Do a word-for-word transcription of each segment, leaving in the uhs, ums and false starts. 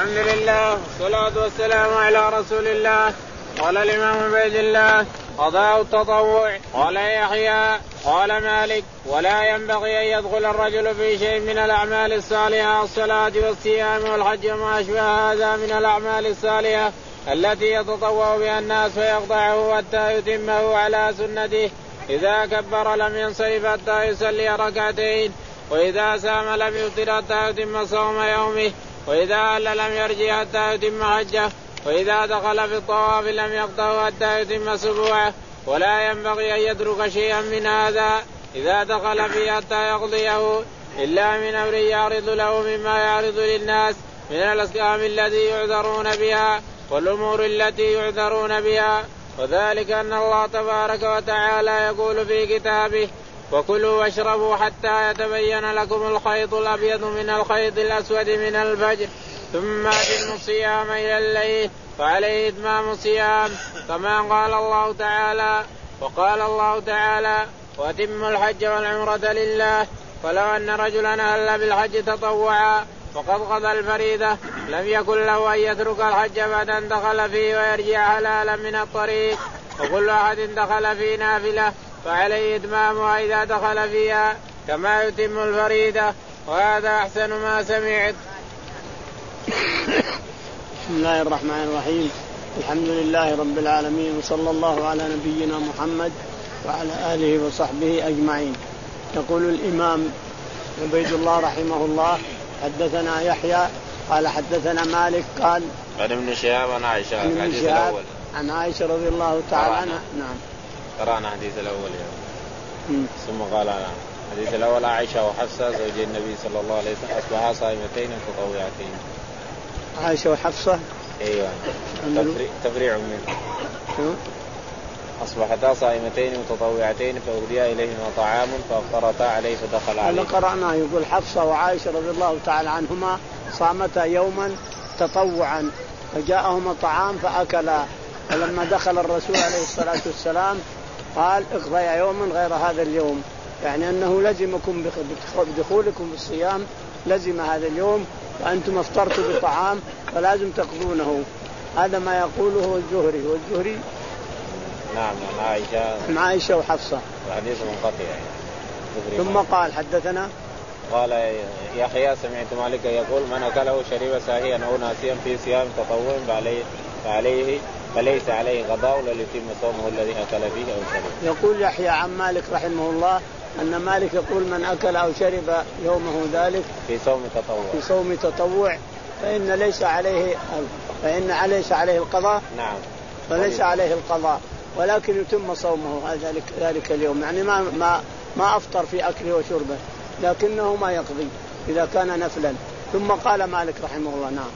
الحمد لله والصلاة والسلام على رسول الله. قال الإمام عبيد الله قضاء التطوع. قال يحيى قال مالك ولا ينبغي أن يدخل الرجل في شيء من الأعمال الصالحة الصلاة والصيام والحج وما أشبه هذا من الأعمال الصالحة التي يتطوع بها الناس فيقطعه حتى يتمه على سنته. إذا كبر لم ينصرف حتى يصلي ركعتين، وإذا سام لم يفطر حتى يتم صوم يومه، وإذا هل لم يرجع حتى يتم حجه، وإذا دخل في الطواف لم يقطعه حتى يتم سبوعه. ولا ينبغي أن يترك شيئا من هذا إذا دخل فيه حتى يقضيه إلا من أمر يعرض له مما يعرض للناس من الأسلام التي يعذرون بها والأمور التي يعذرون بها. وذلك أن الله تبارك وتعالى يقول في كتابه وكلوا واشربوا حتى يتبين لكم الخيط الأبيض من الخيط الأسود من الفجر ثم أتموا الصيام إلى الليل فعليه إتمام الصيام كما قال الله تعالى. وقال الله تعالى وأتموا الحج والعمرة لله. فلو أن رجلا أهل بالحج تطوعا وقد قضى الفريضة لم يكن له أن يترك الحج بعد أن دخل فيه ويرجع حلالا من الطريق. وكل أحد دخل في نافلة فعليه إتمامها إذا دخل فيها كما يتم الفريضة. وهذا أحسن ما سمعت. بسم الله الرحمن الرحيم. الحمد لله رب العالمين وصلى الله على نبينا محمد وعلى آله وصحبه أجمعين. يقول الإمام عبيد الله رحمه الله حدثنا يحيى قال حدثنا مالك قال عن ابن شهاب عن عائشة عن ابن شهاب عن عائشة رضي الله تعالى عنها. نعم قرأنا الحديث الأول يعني. ثم قال الحديث الأول عائشة وحفصة زوجي النبي صلى الله عليه وسلم أصبحا صائمتين متطوعتين. عائشة وحفصة ايوه تفريع منه. اصبحتا صائمتين متطوعتين فأهدي اليهما طعام فافطرتا عليه فدخل عليه. هذا قرأناه يقول حفصة وعائشة رضي الله تعالى عنهما صامتا يوما تطوعا فجاءهما طعام فأكلا، فلما دخل الرسول عليه الصلاة والسلام قال اقضيا يوما غير هذا اليوم، يعني أنه لزمكم بدخولكم في الصيام لزم هذا اليوم وأنتم افطرتوا بطعام فلازم تقضونه. هذا ما يقوله الزهري والزهري نعم مع عائشة عائشة وحفصة الحديث منقطع يعني. ثم قال حدثنا قال يحيى سمعت مالك يقول من أكله شرب ساهيا أو ناسيا في صيام تطوع فعليه فعليه فليس عليه قضاء ليتم صومه الذي أكل فيه أو شرب. يقول يحيى عن مالك رحمه الله أن مالك يقول من أكل أو شرب يومه ذلك في صوم تطوع في صوم تطوع فإن ليس عليه فإن ليس عليه القضاء. نعم فليس عليه القضاء ولكن يتم صومه ذلك ذلك اليوم، يعني ما ما ما أفطر في أكله وشربه لكنه ما يقضي إذا كان نفلا. ثم قال مالك رحمه الله نعم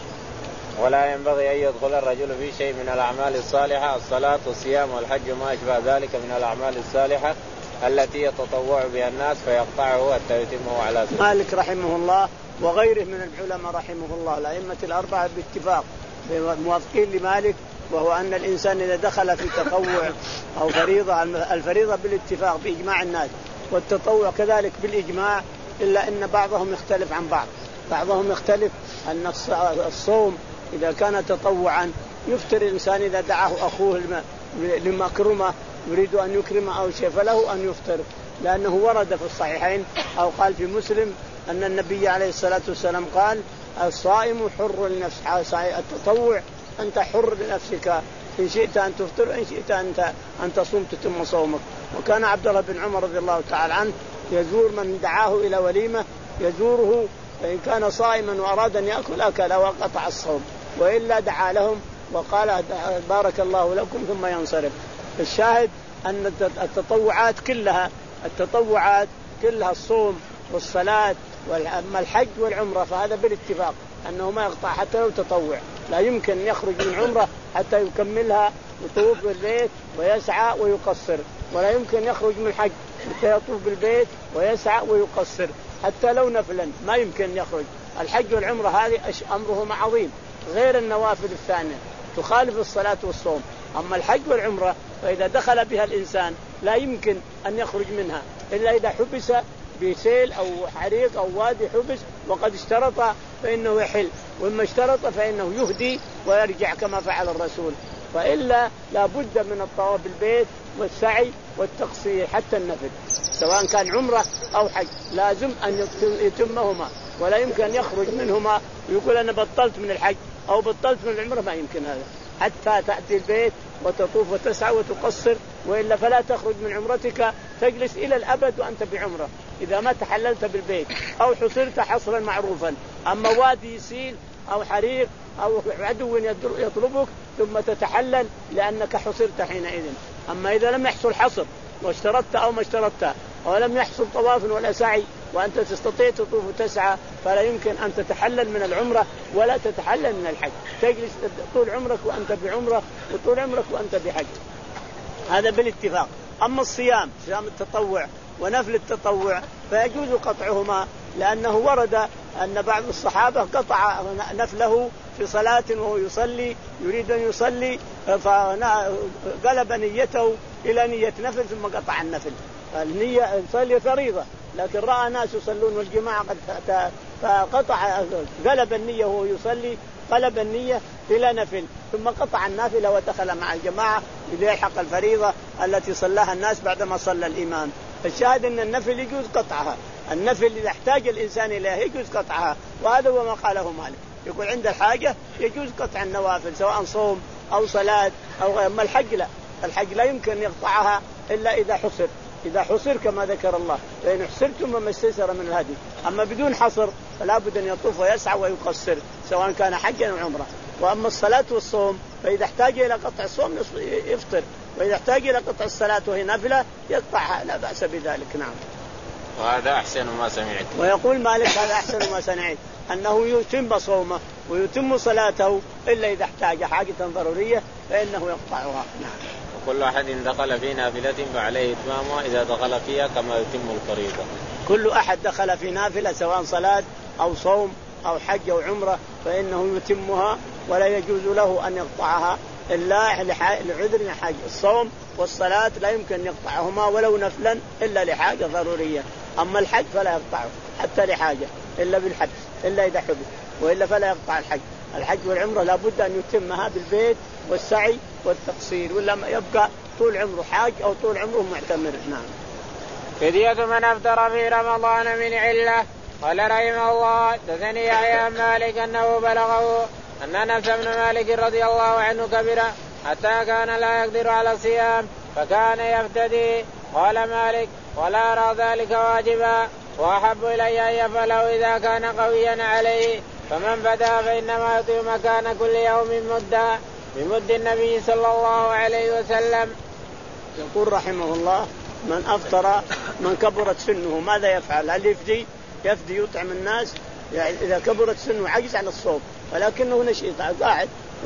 ولا ينبغي أن يدخل الرجل في شيء من الأعمال الصالحة الصلاة والصيام والحج وما أشبه ذلك من الأعمال الصالحة التي يتطوع بها الناس فيقطعه حتى يتمه على سنة. مالك رحمه الله وغيره من العلماء رحمه الله الأئمة الأربعة باتفاق موافقين لمالك، وهو أن الإنسان إذا دخل في تطوع أو فريضة، الفريضة بالاتفاق بإجماع الناس والتطوع كذلك بالإجماع، إلا أن بعضهم يختلف عن بعض. بعضهم يختلف أن الصوم إذا كان تطوعا يفطر الإنسان إذا دعاه أخوه لمكرمة يريد أن يكرم أو شيء فله أن يفطر، لأنه ورد في الصحيحين أو قال في مسلم أن النبي عليه الصلاة والسلام قال الصائم حر لنفسه، التطوع أنت حر لنفسك إن شئت أن تفطر وإن شئت أنت أن تصوم تتم صومك. وكان عبد الله بن عمر رضي الله تعالى عنه يزور من دعاه إلى وليمة يزوره، فإن كان صائما وأراد أن يأكل أكل وقطع الصوم، وإلا دعا لهم وقال بارك الله لكم ثم ينصرف. الشاهد أن التطوعات كلها التطوعات كلها الصوم والصلاة والأما الحج والعمرة فهذا بالاتفاق أنه ما يقطع حتى لو تطوع، لا يمكن يخرج من عمرة حتى يكملها يطوف بالبيت ويسعى ويقصر، ولا يمكن يخرج من الحج حتى يطوف بالبيت ويسعى ويقصر حتى لو نفلا ما يمكن يخرج. الحج والعمرة هذه أمرهما عظيم غير النوافل الثانية تخالف الصلاة والصوم. أما الحج والعمرة فإذا دخل بها الإنسان لا يمكن أن يخرج منها إلا إذا حبس بسيل أو حريق أو وادي حبس وقد اشترط فإنه يحل، وإما اشترط فإنه يهدي ويرجع كما فعل الرسول. فإلا لا بد من الطواف بالبيت والسعي والتقصير حتى النفل، سواء كان عمرة أو حج لازم أن يتمهما، ولا يمكن أن يخرج منهما ويقول أنا بطلت من الحج أو بطلت من العمرة، ما يمكن هذا حتى تأتي البيت وتطوف وتسعى وتقصر، وإلا فلا تخرج من عمرتك تجلس إلى الأبد وأنت بعمرة إذا ما تحللت بالبيت أو حصرت حصرا معروفا. أما وادي يسيل أو حريق أو عدو يطلبك ثم تتحلل لأنك حصرت حينئذ. أما إذا لم يحصل حصر واشترطت أو ما اشترطت ولم يحصل طواف ولا سعي وأنت تستطيع تطوف وتسعى فلا يمكن أن تتحلل من العمرة ولا تتحلل من الحج، تجلس طول عمرك وأنت بعمرة وطول عمرك وأنت بحج، هذا بالاتفاق. أما الصيام صيام التطوع ونفل التطوع فيجوز قطعهما، لأنه ورد أن بعض الصحابة قطع نفله في صلاة وهو يصلي يريد أن يصلي فقلب نيته إلى نية نفل ثم قطع النفل. النية يصلي فريضة لكن رأى ناس يصلون والجماعة قد فقطع قلب النية وهو يصلي قلب النية إلى نفل ثم قطع النافلة ودخل مع الجماعة ليلحق الفريضة التي صلاها الناس بعدما صلى الإمام. الشاهد أن النفل يجوز قطعها، النفل إذا احتاج الإنسان إليه يجوز قطعها، وهذا هو ما قاله مالك، يقول عند الحاجة يجوز قطع النوافل سواء صوم أو صلاة أو غير. أما الحج لا، الحج لا يمكن يقطعها إلا إذا حصر، إذا حصر كما ذكر الله فإن حصرتم ما استيسر من الهدي. أما بدون حصر فلا بد أن يطوف ويسعى ويقصر سواء كان حجا أو عمرة. وأما الصلاة والصوم فإذا احتاج إلى قطع الصوم يفطر، وإذا احتاج إلى قطع الصلاة وهي نافلة يقطعها لا بأس بذلك. نعم. وهذا أحسن ما سمعت. ويقول مالك هذا أحسن ما سمعت أنه يتم صومه ويتم صلاته إلا إذا احتاج حاجة ضرورية فإنه يقطعها. نعم. وكل أحد دخل في نافلة فعليه إتمامها إذا دخل فيها كما يتم الفريضة. كل أحد دخل في نافلة سواء صلاة أو صوم أو حج أو عمرة فإنه يتمها ولا يجوز له أن يقطعها إلا لعذر حاجة. الصوم والصلاة لا يمكن أن يقطعهما ولو نفلا إلا لحاجة ضرورية. أما الحج فلا يقطعه حتى لحاجة إلا بالحبس إلا إذا حبس، وإلا فلا يقطع الحج. الحج والعمرة لا بد أن يتمها بالبيت والسعي والتقصير، ولا يبقى طول عمره حاج أو طول عمره معتمر. نعم. فدية من أفطر في رمضان من علة. قال رحمه الله حدثني يحيى بن مالك أنه بلغه أن أنس بن مالك رضي الله عنه كبر حتى كان لا يقدر على الصيام فكان يفتدي. قال مالك ولا أرى ذلك واجبا وأحب إلي أن يفعله إذا كان قويا عليه، فمن بدا فإنما يطيع مكان كل يوم مدة بمد النبي صلى الله عليه وسلم. يقول رحمه الله من أفطر من كبرت سنه ماذا يفعل؟ هل يفدي؟ يفدي يطعم الناس يعني إذا كبرت سنه عجز عن الصوم ولكنه نشيط قاعد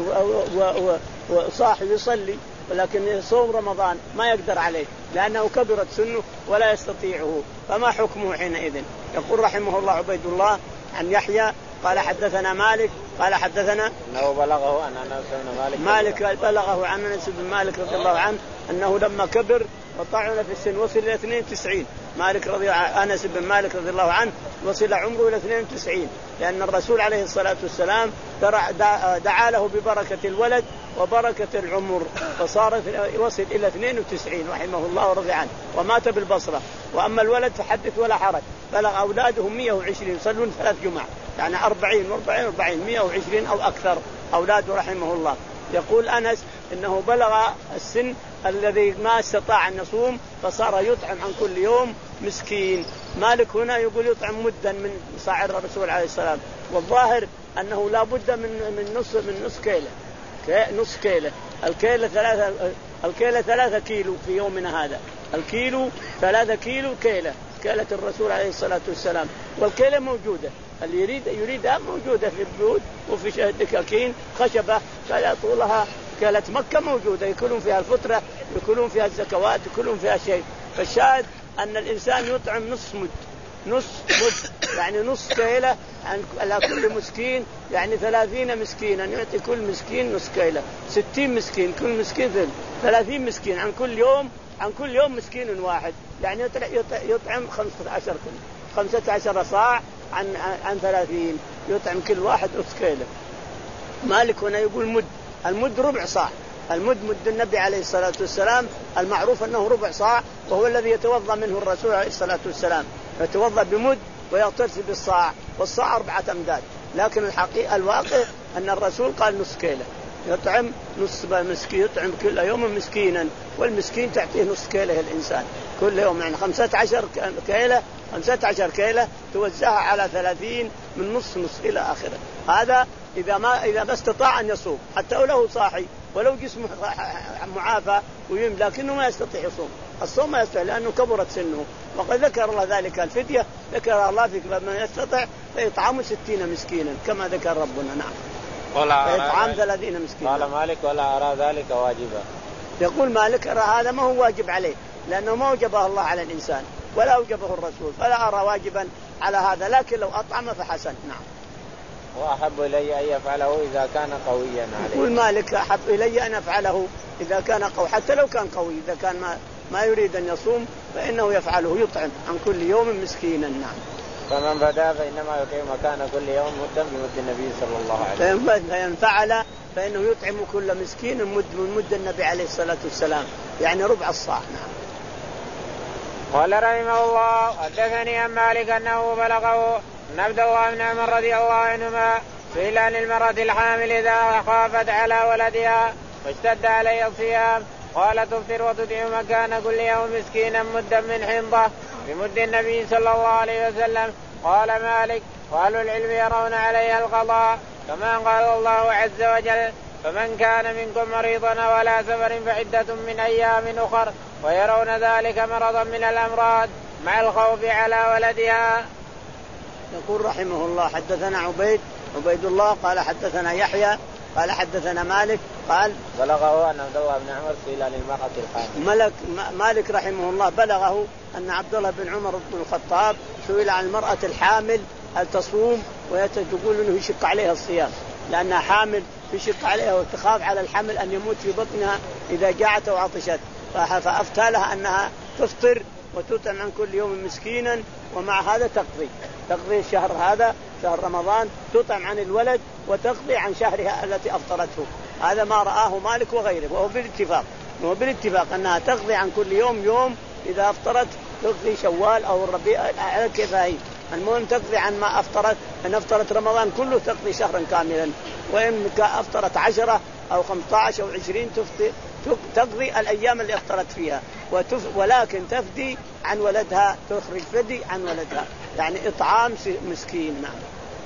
وصاحي يصلي ولكن صوم رمضان ما يقدر عليه لأنه كبرت سنه ولا يستطيعه، فما حكمه حينئذ؟ يقول رحمه الله عبيد الله عن يحيى قال حدثنا مالك قال حدثنا أنه بلغه أن أنس بن مالك مالك بلغه عن أنس بن مالك رضي الله عنه أنه لما كبر وطعن في السن وصل إلى اثنين وتسعين. مالك رضي أنس بن مالك رضي الله عنه وصل عمره إلى اثنين وتسعين لأن الرسول عليه الصلاة والسلام دعا له ببركة الولد وبركة العمر فصار وصل إلى اثنين وتسعين رحمه الله ورضي عنه ومات بالبصرة. وأما الولد فحدث ولا حرج، بلغ أولادهم مئة وعشرين يصلون ثلاث جمع يعني أربعين وأربعين وأربعين مئة وعشرين أو أكثر أولاده رحمه الله. يقول أنس إنه بلغ السن الذي ما استطاع أن يصوم فصار يطعم عن كل يوم مسكين. مالك هنا يقول يطعم مدا من صاع الرسول عليه السلام، والظاهر أنه لا بد من من نص من نص كيلة نص كيلة الكيلة ثلاثة الكيلة ثلاثة كيلو في يومنا هذا، الكيلو ثلاثة كيلو كيلة كيلة الرسول عليه الصلاة والسلام. والكيلة موجودة اللي يريد يريدها موجودة في البيوت وفي دكاكين خشبة طولها كيلة مكة موجودة يكونون فيها الفطرة يكونون فيها الزكوات يكونون فيها شيء. فالشاهد أن الإنسان يطعم نص مد نص مد يعني نص كيلة على كل مسكين يعني ثلاثين مسكينا يعطي كل مسكين نص كيلة ستين مسكين كل مسكين ثلاثين مسكين عن كل يوم عن كل يوم مسكين واحد يعني يطعم خمسة عشر خمسة عشر صاع عن عن ثلاثين يطعم كل واحد نصف كيلة. مالك هنا يقول مد، المد ربع صاع، المد مد النبي عليه الصلاة والسلام المعروف أنه ربع صاع، وهو الذي يتوضأ منه الرسول عليه الصلاة والسلام، يتوضأ بمد ويغتسل بالصاع، والصاع أربعة أمداد. لكن الحقيقة الواقع أن الرسول قال نصف كيلة، يطعم نصف مسكين، يطعم كل يوم مسكينا، والمسكين تعطيه نصف كيلة الإنسان كل يوم، يعني خمسة عشر كيلة، خمسة عشر كيلة توزعها على ثلاثين من نص نص إلى آخره. هذا إذا ما إذا ما استطاع أن يصوم، حتى ولو صاحي ولو جسمه معافى ويم، لكنه ما يستطيع يصوم، الصوم ما يستطيع لأنه كبرت سنه. وقد ذكر الله ذلك الفدية، ذكر الله في من يستطيع فيطعم ستين مسكينا كما ذكر ربنا. نعم. فيطعم ثلاثين مسكينا. قال مالك ولا أرى ذلك واجبا. يقول مالك أرى هذا ما هو واجب عليه، لأنه ما أوجبه الله على الإنسان ولا أوجبه الرسول، فلا أرى واجبا على هذا، لكن لو أطعم فحسن. نعم. وأحب إلي أن يفعله إذا كان قويا عليه. يقول مالك أحب إلي أن أفعله إذا كان قوي، حتى لو كان قوي، إذا كان ما, ما يريد أن يصوم فإنه يفعله، يطعم عن كل يوم مسكينا. نعم. فمن بدا فإنما يقيم مكان كل يوم مدا بمد النبي صلى الله عليه وسلم. فإن فعل فإنه يطعم كل مسكين مد من مد النبي عليه الصلاة والسلام، يعني ربع الصاع. نعم. قال رحمه الله حدثني عن مالك أنه بلغه أن عبد الله بن عمر رضي الله عنهما سئل عن المرأة الحامل إذا خافت على ولدها واشتد عليها الصيام قال تفطر وتطعم مكان كل يوم مسكينا مدا من حنطة بمد النبي صلى الله عليه وسلم. قال مالك وأهل العلم يرون عليها القضاء كما قال الله عز وجل فمن كان منكم مريضا ولا سفر فعدة من أيام أخر، ويرون ذلك مرضا من الأمراض مع الخوف على ولدها. يقول رحمه الله حدثنا عبيد عبيد الله قال حدثنا يحيى قال حدثنا مالك قال بلغه أن عبد الله بن عمر سئل عن المرأة الحامل. ملك مالك رحمه الله بلغه أن عبد الله بن عمر بن الخطاب سئل عن المرأة الحامل هل تصوم، ويتقول أنه يشق عليها الصيام لأنها حامل، يشق عليها وتخاف على الحمل أن يموت في بطنها إذا جاعت أو عطشت، فأفتى لها أنها تفطر وتطعم عن كل يوم مسكينا، ومع هذا تقضي تقضي الشهر هذا شهر رمضان، تطعم عن الولد وتقضي عن شهرها التي أفطرته. هذا ما رآه مالك وغيره، وهو بالاتفاق وهو بالاتفاق أنها تقضي عن كل يوم يوم، إذا أفطرت تقضي شوال أو الربيع على كيفها، المهم تقضي عن ما أفطرت. إن أفطرت رمضان كله تقضي شهرا كاملا، وإن أفطرت عشرة أو خمسة عشر أو عشرين تقضي الأيام اللي أفطرت فيها، ولكن تفدي عن ولدها، تخرج فدي عن ولدها، يعني إطعام مسكين. نعم.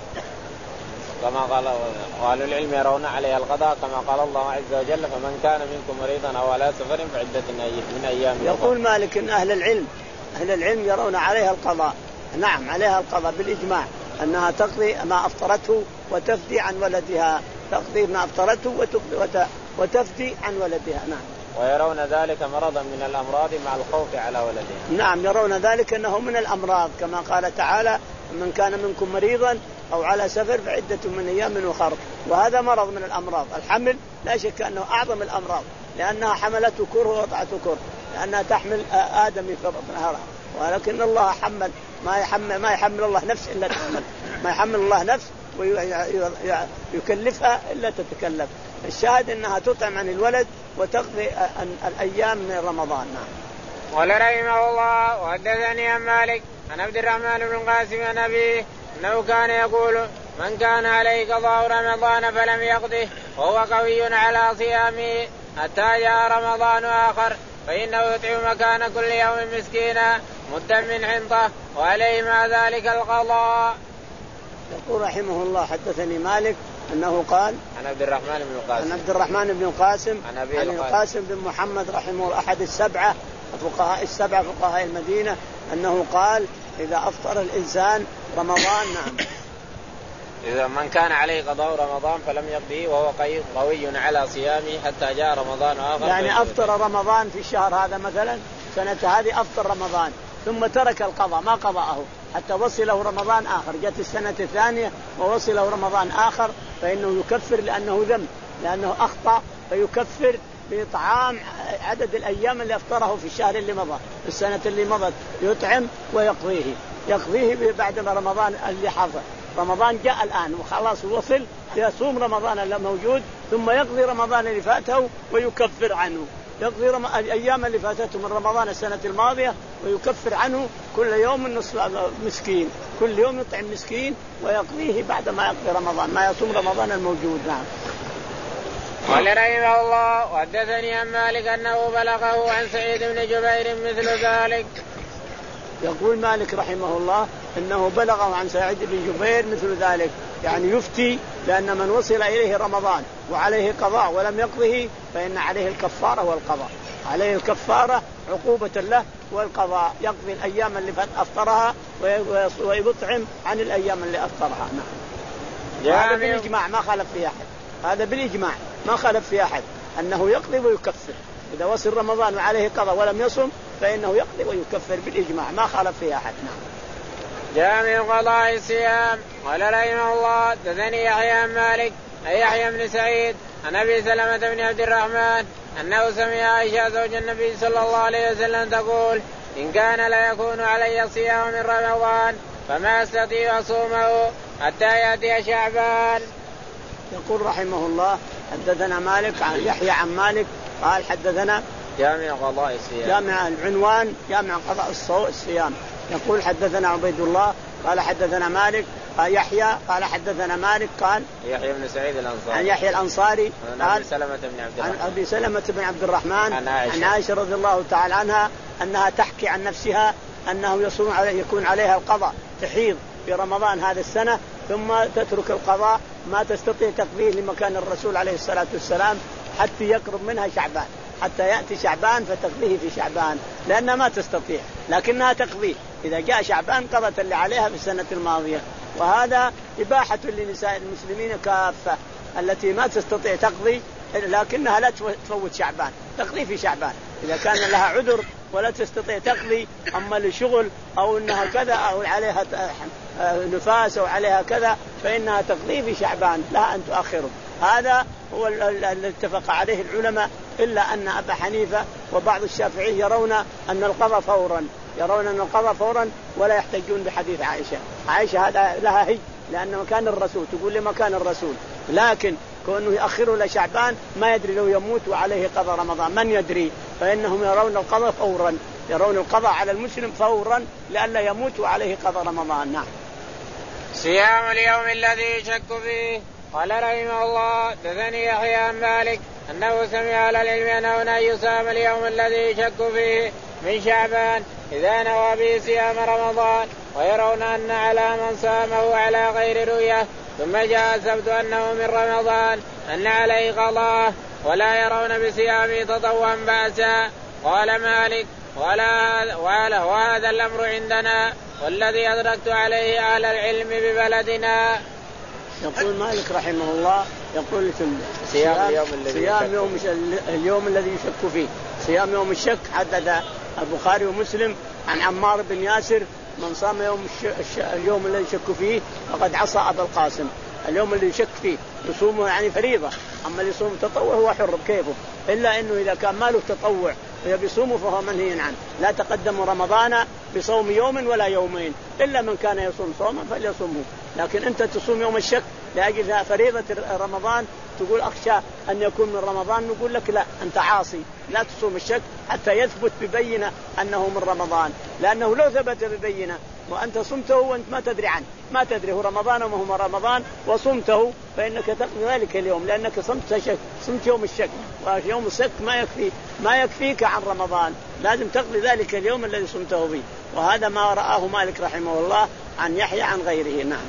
كما قال أهل العلم يرون عليها القضاء كما قال الله عز وجل فمن كان منكم مريضا أو على سفر فعدة من أيام. يقول مالك إن أهل العلم أهل العلم يرون عليها القضاء. نعم عليها القضاء بالإجماع، أنها تقضي ما أفطرته وتفدي عن ولدها، تقضي ما أفطرته وتفدي عن ولدها. نعم. ويرون ذلك مرضا من الأمراض مع الخوف على ولدها. نعم يرون ذلك أنه من الأمراض كما قال تعالى من كان منكم مريضا أو على سفر فعدة من أيام أخر، وهذا مرض من الأمراض. الحمل لا شك أنه أعظم الأمراض، لأنها حملته كره ووضعته كره، لأنها تحمل آدم في بطنها، ولكن الله حمل ما يحمل ما يحمل الله نفس إلا تحمل، ما يحمل الله نفس ويكلفها إلا تتكلف. الشاهد أنها تطعم عن الولد وتقضي الأيام من رمضان. قال رحمه الله وحدثني عن مالك عن عبد الرحمن بن القاسم عن أبيه أنه كان يقول من كان عليه قضاء رمضان فلم يقضه وهو قوي على صيامه حتى جاء رمضان آخر فإنه يطعم مكان كل يوم مسكينا مدا من حنطة وعليه مع ذلك القضاء. يقول رحمه الله حدثني مالك أنه قال عن عبد الرحمن بن القاسم عن عبد الرحمن بن القاسم عن أبي القاسم بن محمد رحمه الله أحد السبعة فقهاء السبعة فقهاء المدينة أنه قال إذا أفطر الإنسان رمضان نعم إذا من كان عليه قضاء رمضان فلم يقضيه وهو قوي على صيامه حتى جاء رمضان آخر، يعني أفطر رمضان في الشهر هذا مثلا سنة هذه أفطر رمضان ثم ترك القضاء ما قضاه حتى وصله رمضان آخر، جت السنة الثانية ووصله رمضان آخر فإنه يكفر لأنه ذنب، لأنه أخطأ فيكفر بإطعام عدد الأيام اللي أفطره في الشهر اللي مضى في السنة اللي مضت، يطعم ويقضيه يقضيه بعد رمضان اللي حضر رمضان جاء الآن وخلاص وصل، يصوم رمضان اللي موجود ثم يقضي رمضان اللي فاته ويكفر عنه، يقضي رم... الأيام اللي فاتته من رمضان السنة الماضية ويكفر عنه كل يوم نصف مسكين، كل يوم يطعم مسكين ويقضيه بعد ما يقضي رمضان، ما يصوم رمضان الموجود. نعم. قال رحمه الله وحدثني عن مالك أنه بلغه عن سعيد بن جبير مثل ذلك. يقول مالك رحمه الله إنه بلغه عن سعيد بن جبير مثل ذلك، يعني يفتي لأن من وصل إليه رمضان وعليه قضاء ولم يقضه فإن عليه الكفارة والقضاء، عليه الكفارة عقوبة له والقضاء، يقضي الأيام اللي أفطرها ويطعم عن الأيام اللي أفطرها. نعم. هذا بالإجماع ما خالف فيه أحد، هذا بالإجماع ما خالف فيه أحد أنه يقضي ويكفر، إذا وصل رمضان وعليه قضاء ولم يصم فإنه يقضي ويكفر بالإجماع ما خالف فيه أحد. نعم. جامع قضاء الصيام. قال رحمه الله حدثني يحيى عن مالك أي يحيى بن سعيد عن أبي سلمة بن عبد الرحمن أنه سمع عائشة زوج النبي صلى الله عليه وسلم تقول إن كان لا يكون علي صيام من رمضان فما أستطيع أصومه حتى يأتي شعبان. يقول رحمه الله حدثنا مالك عن يحيى عن مالك قال حدثنا جامع قضاء الصيام، جامع العنوان جامع قضاء الصيام. يقول حدثنا عبيد الله قال حدثنا مالك قال يحيى قال حدثنا مالك قال يحيى بن سعيد الأنصاري عن يحيى الأنصاري عن أبي سلمة بن عبد الرحمن عن أبي سلمة بن عبد الرحمن عن عائشة, عن عائشة رضي الله تعالى عنها أنها تحكي عن نفسها أنه يصوم عليه يكون عليها القضاء، تحيض في رمضان هذه السنة ثم تترك القضاء ما تستطيع تقضيه لمكان الرسول عليه الصلاة والسلام حتى يقرب منها شعبان، حتى يأتي شعبان فتقضيه في شعبان لأنها ما تستطيع، لكنها تقضيه إذا جاء شعبان قضت اللي عليها في السنة الماضية. وهذا إباحة لنساء المسلمين كافة التي ما تستطيع تقضي لكنها لا تفوت شعبان، تقضي في شعبان إذا كان لها عذر ولا تستطيع تقضي، أما لشغل أو أنها كذا أو عليها نفاس أو عليها كذا فإنها تقضي في شعبان لا أن تؤخره. هذا هو الذي اتفق عليه العلماء، إلا أن أبا حنيفة وبعض الشافعي يرون أن القضاء فورا، يرون أن القضاء فورا ولا يحتجون بحديث عائشة. عائشة هذا لها هي لأن مكان الرسول تقول لمكان الرسول، لكن كونه يأخره لشعبان ما يدري لو يموت وعليه قضاء رمضان من يدري، فإنهم يرون القضاء فورا، يرون القضاء على المسلم فورا لئلا يموت وعليه قضاء رمضان. نعم. صيام اليوم الذي يشك فيه. قال رحمه الله حدثني يحيى عن مالك أنه سمع على العلم أنه أن يصام اليوم الذي يشك فيه من شعبان إذا نوى به صيام رمضان، ويرون أن على من صامه على غير رؤية ثم جاء السبت أنه من رمضان أن عليه قضاء ولا يرون بصيامه تطوعا بأسا. قال مالك ولا ولا وهذا الأمر عندنا والذي أدركت عليه أهل العلم ببلدنا. يقول مالك رحمه الله يقول صيام اليوم الذي صيام يوم اليوم الذي يشك فيه، صيام يوم الشك. حدث البخاري ومسلم عن عمار بن ياسر من صام يوم الش... اليوم الذي يشك فيه فقد عصى أبا القاسم. اليوم اللي يشك فيه يصومه يعني فريضة، أما اللي يصوم تطوع هو حر بكيفه، إلا إنه إذا كان ماله تطوع ويصومه فهو منهي عنه. لا تقدم رمضان بصوم يوم ولا يومين، إلا من كان يصوم صوما فليصومه. لكن أنت تصوم يوم الشك لأجل فريضة رمضان تقول أخشى أن يكون من رمضان، نقول لك لا أنت عاصي، لا تصوم الشك حتى يثبت ببينة أنه من رمضان، لأنه لو ثبت ببينة وأنت صمته وأنت ما تدري عنه، ما تدري هو رمضان وما هو رمضان وصمته فإنك تقضي ذلك اليوم لأنك صمت شك، صمت يوم الشك، ويوم الشك ما يكفي ما يكفيك عن رمضان، لازم تقضي ذلك اليوم الذي صمته به. وهذا ما رآه مالك رحمه الله عن يحيى عن غيره. نعم.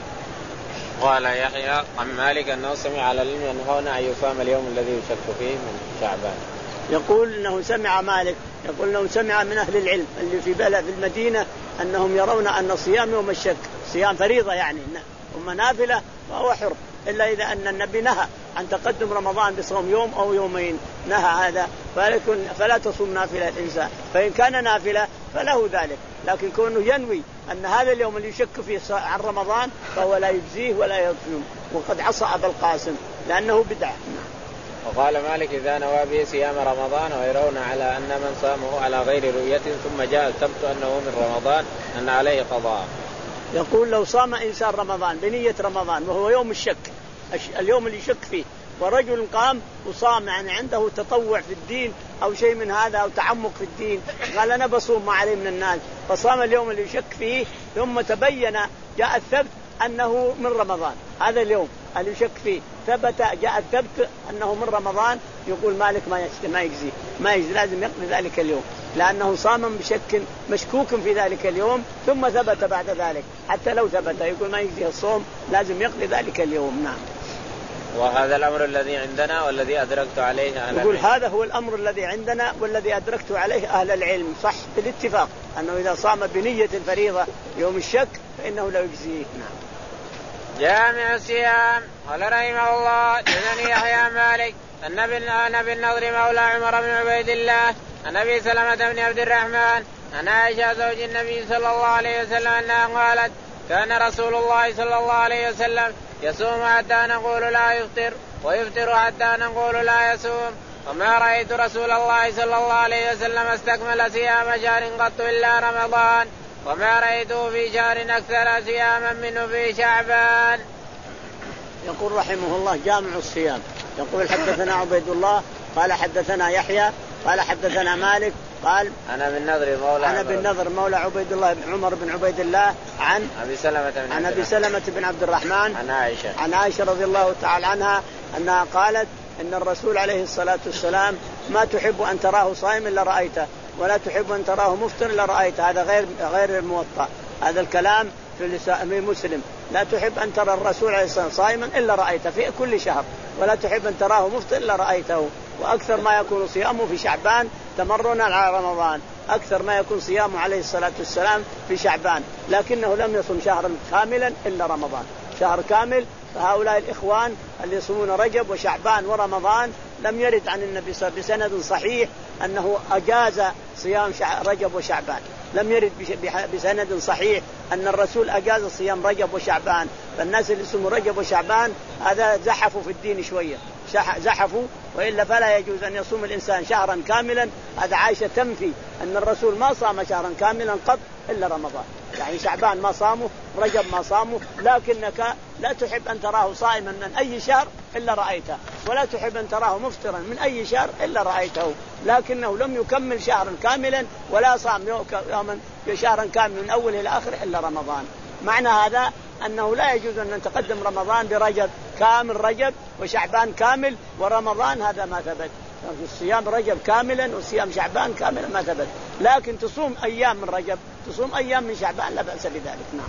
قال يحيى عن مالك أنه سمع على العلم أنه أن يصام اليوم الذي يشك فيه من شعبان. يقول أنه سمع مالك يقول أنه سمع من أهل العلم اللي في بلد في المدينة أنهم يرون أن صيام يوم الشك صيام فريضة يعني ثم نافلة وهو حر، إلا إذا أن النبي نهى عن تقدم رمضان بصوم يوم أو يومين، نهى هذا فلكن فلا تصوم نافلة الإنسان، فإن كان نافلة فله ذلك، لكن كونه ينوي أن هذا اليوم اللي يشك فيه عن رمضان فهو لا يجزيه ولا يصوم، وقد عصى أبا القاسم لأنه بدعة. وقال مالك إذا نوى به صيام رمضان ويرون على أن من صامه على غير رؤية ثم جاء السبت أنه من رمضان أن عليه قضاء. يقول لو صام إنسان رمضان بنية رمضان وهو يوم الشك، اليوم اللي يشك فيه، ورجل قام وصام يعني عنده تطوع في الدين أو شيء من هذا أو تعمق في الدين، قال أنا بصوم ما عليه من الناس، فصام اليوم اللي يشك فيه، ثم تبين جاء الثبت أنه من رمضان، هذا اليوم اللي يشك فيه ثبت جاء الثبت أنه من رمضان، يقول مالك ما ما يجزي ما يجزي لازم يقضي ذلك اليوم، لأنه صام بشك مشكوك في ذلك اليوم ثم ثبت بعد ذلك، حتى لو ثبت يقول ما يجزي الصوم لازم يقضي ذلك اليوم. نعم. وهذا الأمر الذي عندنا والذي أدركت عليه أهل يقول العلم. هذا هو الأمر الذي عندنا والذي أدركت عليه أهل العلم، صح بالاتفاق أنه إذا صام بنية الفريضة يوم الشك فإنه لا يجزيه. نعم. جامع الصيام. قال رحمه الله إنني يحيى مالك أن بالنضر مولى عمر بن عبيد الله عن أبي سلمة بن عبد الرحمن عن عائشة زوج النبي صلى الله عليه وسلم أنها قالت كان رسول الله صلى الله عليه وسلم يصوم حتى نقول لا يفطر ويفطر حتى نقول لا يصوم، وما رأيت رسول الله صلى الله عليه وسلم استكمل صيام شهر قط إلا رمضان، وما رأيته في شهر أكثر صياما منه في شعبان. يقول رحمه الله جامع الصيام. يقول حدثنا عبيد الله قال حدثنا يحيى قال حدثنا مالك قال أنا بالنضر مولى أنا بالنضر مولى عبيد الله بن عمر بن عبيد الله عن أبي سلمة بن عن أبي سلمة بن عبد الرحمن عن عائشة عن عائشة رضي الله تعالى عنها أنها قالت إن الرسول عليه الصلاة والسلام ما تحب أن تراه صائم إلا رأيته ولا تحب أن تراه مفطر إلا رأيته. هذا غير غير الموطأ، هذا الكلام في مسلم. لا تحب أن ترى الرسول عليه الصلاة والسلام صائما إلا رأيته في كل شهر، ولا تحب أن تراه مفطر إلا رأيته. وأكثر ما يكون صيامه في شعبان تمرنا على رمضان، أكثر ما يكون صيامه عليه الصلاة والسلام في شعبان، لكنه لم يصم شهرا كاملا إلا رمضان، شهر كامل. فهؤلاء الإخوان اللي يصومون رجب وشعبان ورمضان لم يرد عن النبي صلى الله عليه وسلم بسند صحيح أنه أجاز صيام رجب وشعبان، لم يرد بسند صحيح أن الرسول أجاز صيام رجب وشعبان. فالناس اللي يصوموا رجب وشعبان هذا زحفوا في الدين شوية، زحفوا، وإلا فلا يجوز أن يصوم الإنسان شهرا كاملا. هذا عائشة تنفي أن الرسول ما صام شهرا كاملا قط إلا رمضان، يعني شعبان ما صاموا، رجب ما صاموا، لكنك لا تحب أن تراه صائما من أي شهر إلا رأيته، ولا تحب أن تراه مفطرا من أي شهر إلا رأيته، لكنه لم يكمل شهرا كاملا ولا صام يوما شهرا كاملا من أوله إلى آخره إلا رمضان. معنى هذا أنه لا يجوز أن نتقدم رمضان برجب كامل رجب وشعبان كامل ورمضان، هذا ما ثبت. الصيام رجب كاملا وصيام شعبان كاملا ما ثبت، لكن تصوم أيام من رجب تصوم أيام من شعبان لا بأس بذلك. نعم.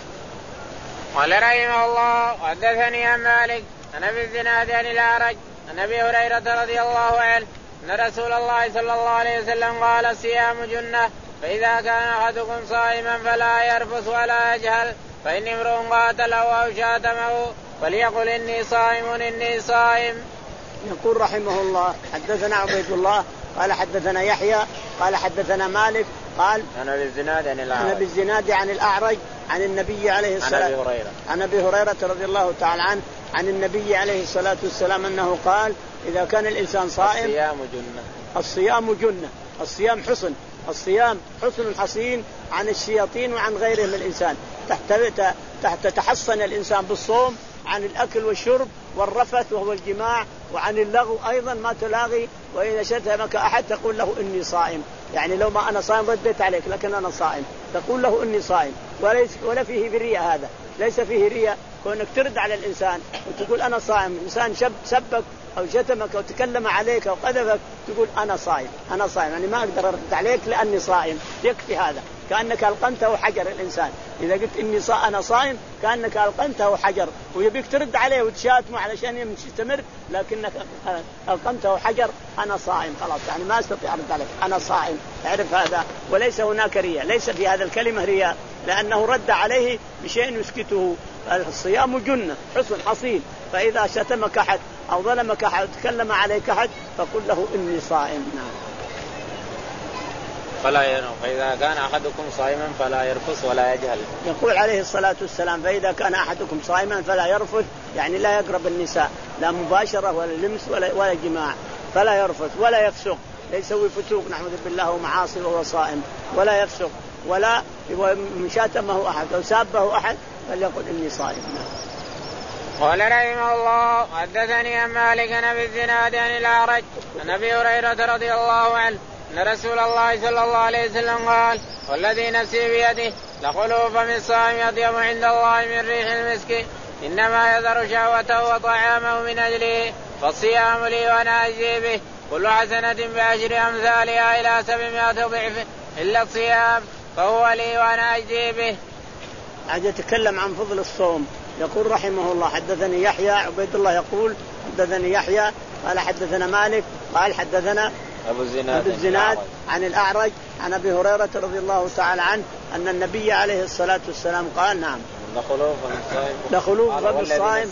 قال رحمه الله حدثني عن مالك عن أبي الزناد عن الأعرج عن أبي هريرة رضي الله عنه أن رسول الله صلى الله عليه وسلم قال الصيام جنة، فإذا كان أحدكم صائما فلا يرفث ولا يجهل، فإن امرؤ قاتله أو شاتمه فليقل إني صائم إني صائم. يقول رحمه الله حدثنا عبيد الله قال حدثنا يحيى قال حدثنا مالك قال أنا بالزناد عن الأعرج أنا بالزناد عن الأعرج عن النبي عليه الصلاة عن أبي هريرة عن أبي هريرة رضي الله تعالى عنه عن النبي عليه الصلاة والسلام أنه قال إذا كان الإنسان صائم الصيام جنة الصيام جنة الصيام حصن الصيام حصن حصين عن الشياطين وعن غيره من الإنسان. تحت تحت تحصن الإنسان بالصوم عن الأكل والشرب والرفث وهو الجماع، وعن اللغو أيضا ما تلاغي، وإذا شتمك أحد تقول له إني صائم، يعني لو ما أنا صائم رديت عليك لكن أنا صائم تقول له إني صائم. وليس ولا فيه برية، هذا ليس فيه رياء كونك ترد على الإنسان وتقول أنا صائم. إنسان شب سبك أو شتمك أو تكلم عليك أو قذفك تقول أنا صائم أنا صائم، يعني ما أقدر أرد عليك لأني صائم، يكفي هذا. كأنك ألقنته حجر الإنسان، إذا قلت إني صا أنا صائم كأنك ألقنته حجر، ويبيك ترد عليه وتشاتمه علشان يمشي يستمر، لكنك ألقنته حجر أنا صائم خلاص، يعني ما أستطيع أرد عليك أنا صائم. اعرف هذا، وليس هناك رياء، ليس في هذا الكلمة رياء، لأنه رد عليه بشيء يسكته. الصيام جنة حصن حصين، فإذا شتمك أحد أو ظلمك أحد أو تكلم عليك أحد فقل له إني صائم. نعم. فلا ينام فإذا كان أحدكم صائما فلا يرفث ولا يجهل. يقول عليه الصلاة والسلام فإذا كان أحدكم صائما فلا يرفث، يعني لا يقرب النساء لا مباشرة ولا لمس ولا, ولا جماع، فلا يرفث ولا يفسق، لا يسوي فسوق نعوذ بالله ومعاصي وهو صائم، ولا يفسق ولا من شاتمه أحد أو سابه أحد فليقل إني صائم. قال رحمه الله حدثني عن مالك عن ابي الزناد عن الاعرج عن ابي هريره رضي الله عنه ان رسول الله صلى الله عليه وسلم قال والذي نفسي بيده لخلوف من الصائم اطيب عند الله من ريح المسك انما يذر شهوته وطعامه من اجله فالصيام لي وانا اجزي به كل حسنه بعشر امثالها الى سبعمائة ضعف الا الصيام فهو لي وانا اجزي به. عاد يتكلم عن فضل الصوم. يقول رحمه الله حدثني يحيى عبيد الله يقول حدثني يحيى قال حدثنا مالك قال حدثنا أبو الزناد, أبو الزناد عن الأعرج عن أبي هريرة رضي الله تعالى عنه أن النبي عليه الصلاة والسلام قال نعم لخلوف فم الصائم لخلوف فم الصائم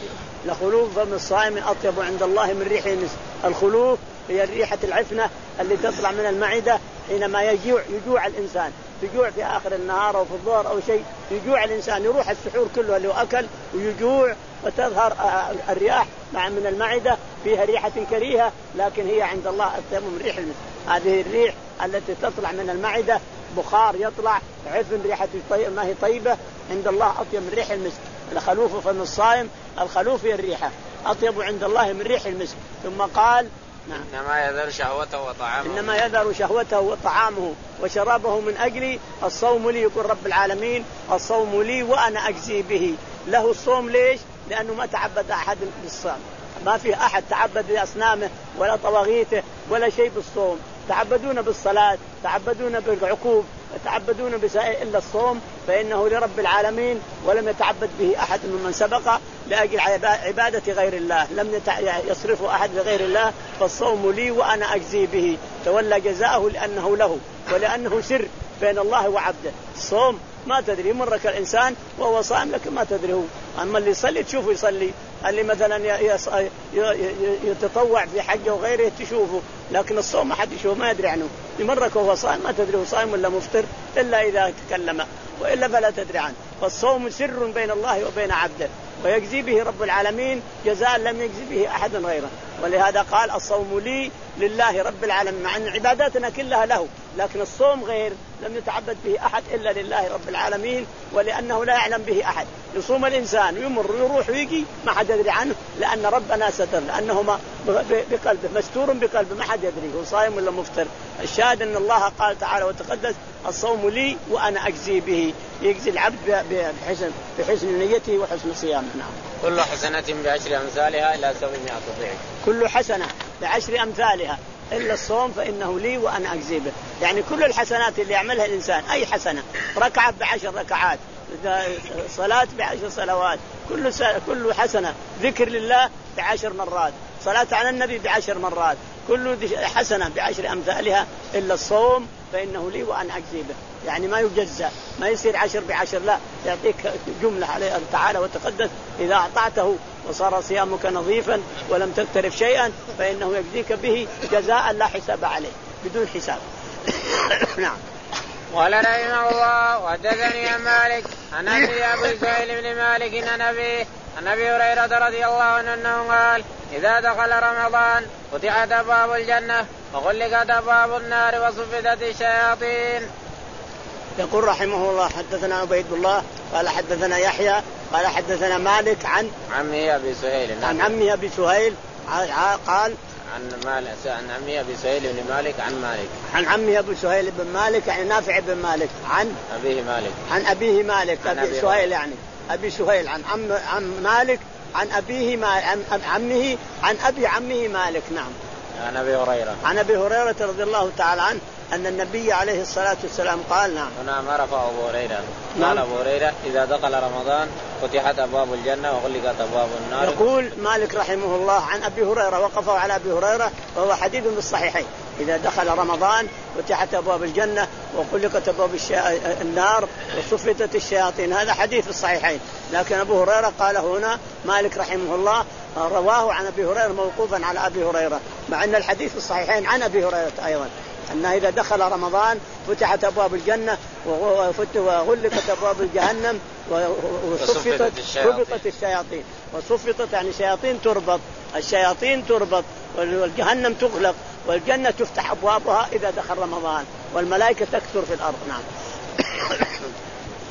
لخلوف فم الصائم أطيب عند الله من ريح المسك. الخلوف هي الريحة العفنة اللي تطلع من المعدة حينما يجوع يجوع الإنسان يجوع في آخر النهار أو في الظهر أو شيء يجوع الإنسان يروح السحور كله اللي هو أكل ويجوع وتظهر الرياح مع من المعدة فيها ريحة كريهة لكن هي عند الله أطيب من ريح المسك. هذه الريح التي تطلع من المعدة بخار يطلع عفن ريحة ما هي طيبة عند الله أطيب من ريح المسك. الخلوف فم الصائم الخلوف هي الريحة أطيب عند الله من ريح المسك. ثم قال نعم. إنما يذر شهوته وطعامه إنما يذر شهوته وطعامه وشرابه من أجلي الصوم لي يقول رب العالمين الصوم لي وأنا أجزي به. له الصوم ليش؟ لأنه ما تعبد أحد بالصوم ما في أحد تعبد بأصنامه ولا طواغيته ولا شيء بالصوم. تعبدون بالصلاة تعبدون بالعقوب تعبدون بسائر إلا الصوم فإنه لرب العالمين ولم يتعبد به أحد ممن سبق لأجل عبادة غير الله لم يصرف أحد لغير الله فالصوم لي وأنا أجزي به تولى جزاءه لأنه له ولأنه سر بين الله وعبده. الصوم ما تدري مرك الإنسان وهو صائم لكن ما تدري هو. أما اللي يصلي تشوفه يصلي اللي مثلا يتطوع في حجه وغيره تشوفه لكن الصوم ما حد يشوفه ما يدري عنه. يمرك وهو صائم ما تدري هو صائم ولا مفطر إلا إذا تكلم وإلا فلا تدري عنه. فالصوم سر بين الله وبين عبده ويجزي به رب العالمين جزاء لم يجزي به أحد غيره. ولهذا قال الصوم لي لله رب العالمين مع أن عباداتنا كلها له لكن الصوم غير لم يتعبد به أحد إلا لله رب العالمين ولأنه لا يعلم به أحد. يصوم الإنسان ويمر ويروح ويجي ما حد يدري عنه لأن ربنا ستر لأنه بقلبه مستور بقلبه ما حد يدري هو صائم ولا مفطر. الشاهد أن الله قال تعالى وتقدس الصوم لي وأنا أجزي به يجزي العبد بحسن بحسن نيته وحسن صيامه. نعم. كل حسنة بعشر أمثالها إلى سبعمائة ضعف. كل حسنة بعشر أمثالها إلا الصوم فإنه لي وأنا أجزي به. يعني كل الحسنات اللي يعملها الإنسان أي حسنة ركعة بعشر ركعات صلاة بعشر صلوات كل كل حسنة ذكر لله بعشر مرات صلاة على النبي بعشر مرات كل حسنة بعشر أمثالها إلا الصوم فإنه لي وأنا أجزي به. يعني ما يجزى ما يصير عشر بعشر لا يعطيك جملة عليه تعالى وتقدس إذا أعطعته وصار صيامك نظيفا ولم تقترف شيئا فإنه يجزيك به جزاء لا حساب عليه بدون حساب. نعم. قال رحمه الله وحدثني عن مالك عن ابي سهيل بن مالك عن ابي عن ابي هريره رضي الله عنه انه قال اذا دخل رمضان فتحت ابواب الجنه وغلقت ابواب النار وصفدت الشياطين. يقول رحمه الله حدثنا عبيد الله قال حدثنا يحيى قال حدثنا مالك عن عمه ابي سهيل عن عمه ابي سهيل قال عن مالك عن عمه ابي سهيل بن مالك عن مالك عن عمه ابي سهيل بن مالك يعني نافع بن مالك عن ابيه مالك عن ابيه مالك عن ابي سهيل يعني ابي سهيل عن عم عن مالك عن ابيه ما عن عمه عن ابي عمه مالك. نعم. عن ابي هريره عن ابي هريره رضي الله تعالى عنه أن النبي عليه الصلاة والسلام قال نعم. هنا ما رفع أبو هريرة قال أبو هريرة إذا دخل رمضان فتحت أبواب الجنة وغلقت أبواب النار. يقول مالك رحمه الله عن أبي هريرة وقفوا على أبي هريرة وهو حديث بالصحيحين إذا دخل رمضان فتحت أبواب الجنة وغلقت أبواب النار وصفدت الشياطين. هذا حديث في الصحيحين لكن أبو هريرة قال هنا مالك رحمه الله رواه عن أبي هريرة موقوفا على أبي هريرة مع أن الحديث في الصحيحين عن أبي هريرة أيضا أنه إذا دخل رمضان فتحت أبواب الجنة وغلقت أبواب جهنم وصفطت ربطت الشياطين وصفطت يعني شياطين تربط الشياطين تربط والجهنم تغلق والجنة تفتح أبوابها إذا دخل رمضان والملائكة تكثر في الأرض. نعم.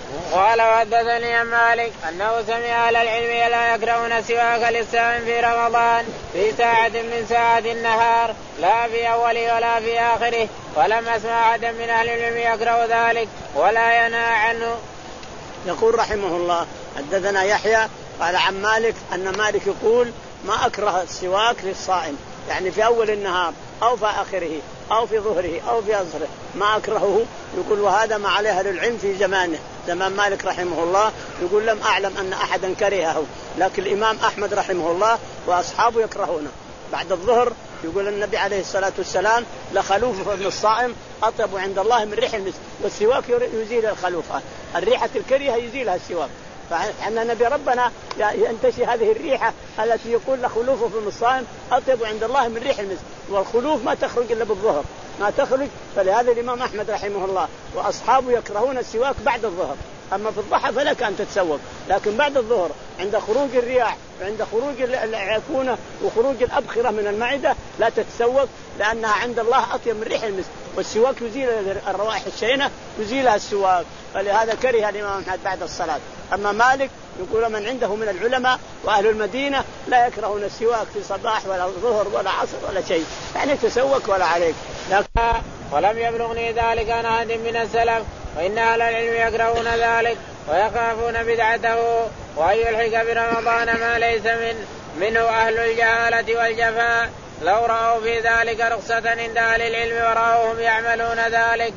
قال وحدثني عن مالك أنه سمع أهل العلم لا يكرهون السواك للصائم في رمضان في ساعة من ساعات النهار لا في أوله ولا في آخره، ولم أسمع أحدا من أهل العلم يكره ذلك ولا ينهى عنه. يقول رحمه الله حدثنا يحيى قال عن مالك أن مالك يقول ما أكره السواك للصائم، يعني في أول النهار أو في آخره أو في ظهره أو في عصره ما أكرهه. يقول وهذا ما عليه العلم في زمانه، زمان مالك رحمه الله، يقول لم أعلم أن أحدا كرهه، لكن الإمام أحمد رحمه الله وأصحابه يكرهونه. بعد الظهر يقول النبي عليه الصلاة والسلام لخلوف ابن الصائم أطيب عند الله من ريح المسك، والسواك يزيل الخلوفة، الريحة الكريهة يزيلها السواك. فأن نبي ربنا ينتشي هذه الريحة التي يقول لخلوف ابن الصائم أطيب عند الله من ريح المسك، والخلوف ما تخرج إلا بالظهر ما تخرج. فلهذا الإمام أحمد رحمه الله وأصحابه يكرهون السواك بعد الظهر، أما في الضحى فلك أن تتسوق، لكن بعد الظهر عند خروج الرياح وعند خروج العفونة وخروج الأبخرة من المعدة لا تتسوق، لأنها عند الله أطيب من ريح المسك، والسواك يزيل الروائح الشينة يزيلها السواك. فلهذا كره الإمام أحمد بعد الصلاة. أما مالك يقول من عنده من العلماء وأهل المدينة لا يكرهون السواك في صباح ولا ظهر ولا عصر ولا شيء، يعني تسوق ولا عليك. لكن ولم يبلغني ذلك عن أحد من السلف، وإن أهل العلم يكرهون ذلك ويخافون بدعته، وأن يلحق برمضان ما ليس من منه أهل الجهالة والجفاء لو رأوا في ذلك رخصة عند أهل العلم ورأوهم يعملون ذلك.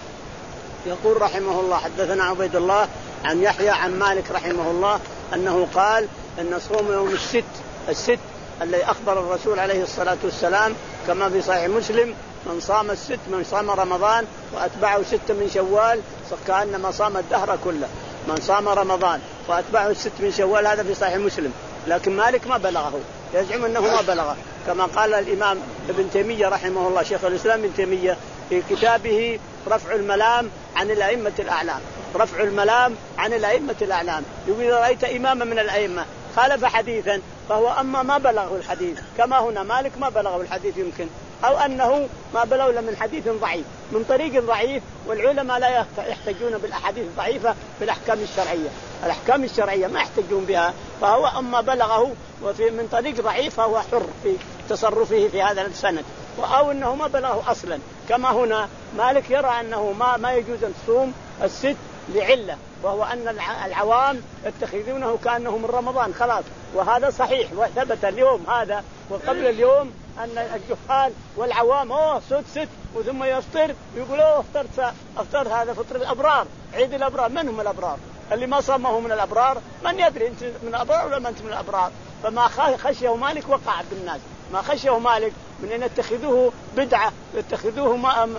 يقول رحمه الله حدثنا عبيد الله عن يحيى عن مالك رحمه الله أنه قال أن صوم يوم الست الست الذي أخبر الرسول عليه الصلاة والسلام كما في صحيح مسلم من صام الست من صام رمضان وأتبعه ست من شوال كأنما صام الدهر كله. من صام رمضان وأتبعه الست من شوال هذا في صحيح مسلم، لكن مالك ما بلغه، يزعم أنه ما بلغه، كما قال الإمام ابن تيمية رحمه الله شيخ الإسلام ابن تيمية في كتابه رفع الملام عن الأئمة الأعلام. رفع الملام عن الأئمة الأعلام يقول إذا رأيت إماما من الأئمة خالف حديثا فهو أما ما بلغه الحديث، كما هنا مالك ما بلغه الحديث يمكن، أو أنه ما بلغه من حديث ضعيف من طريق ضعيف، والعلماء لا يحتجون بالأحاديث الضعيفة بالأحكام الشرعية، الأحكام الشرعية ما يحتجون بها، فهو أما بلغه وفي من طريق ضعيف فهو حر في تصرفه في هذا السند، أو أنه ما بلغه أصلا. كما هنا مالك يرى أنه ما ما يجوز أن تصوم الست لعلة، وهو أن العوام يتخذونه كأنه من رمضان خلاص، وهذا صحيح وثبت اليوم هذا وقبل اليوم أن الجهال والعوام أوه ست ست وثم يفطر يقول أوه افطرت أفطر هذا فطر الأبرار عيد الأبرار. من هم الأبرار؟ اللي ما صامه من الأبرار من يدري أنت من الأبرار ولا ما أنت من الأبرار. فما خشيه مالك وقع بالناس، ما خشيه مالك من أن يتخذوه بدعة يتخذوه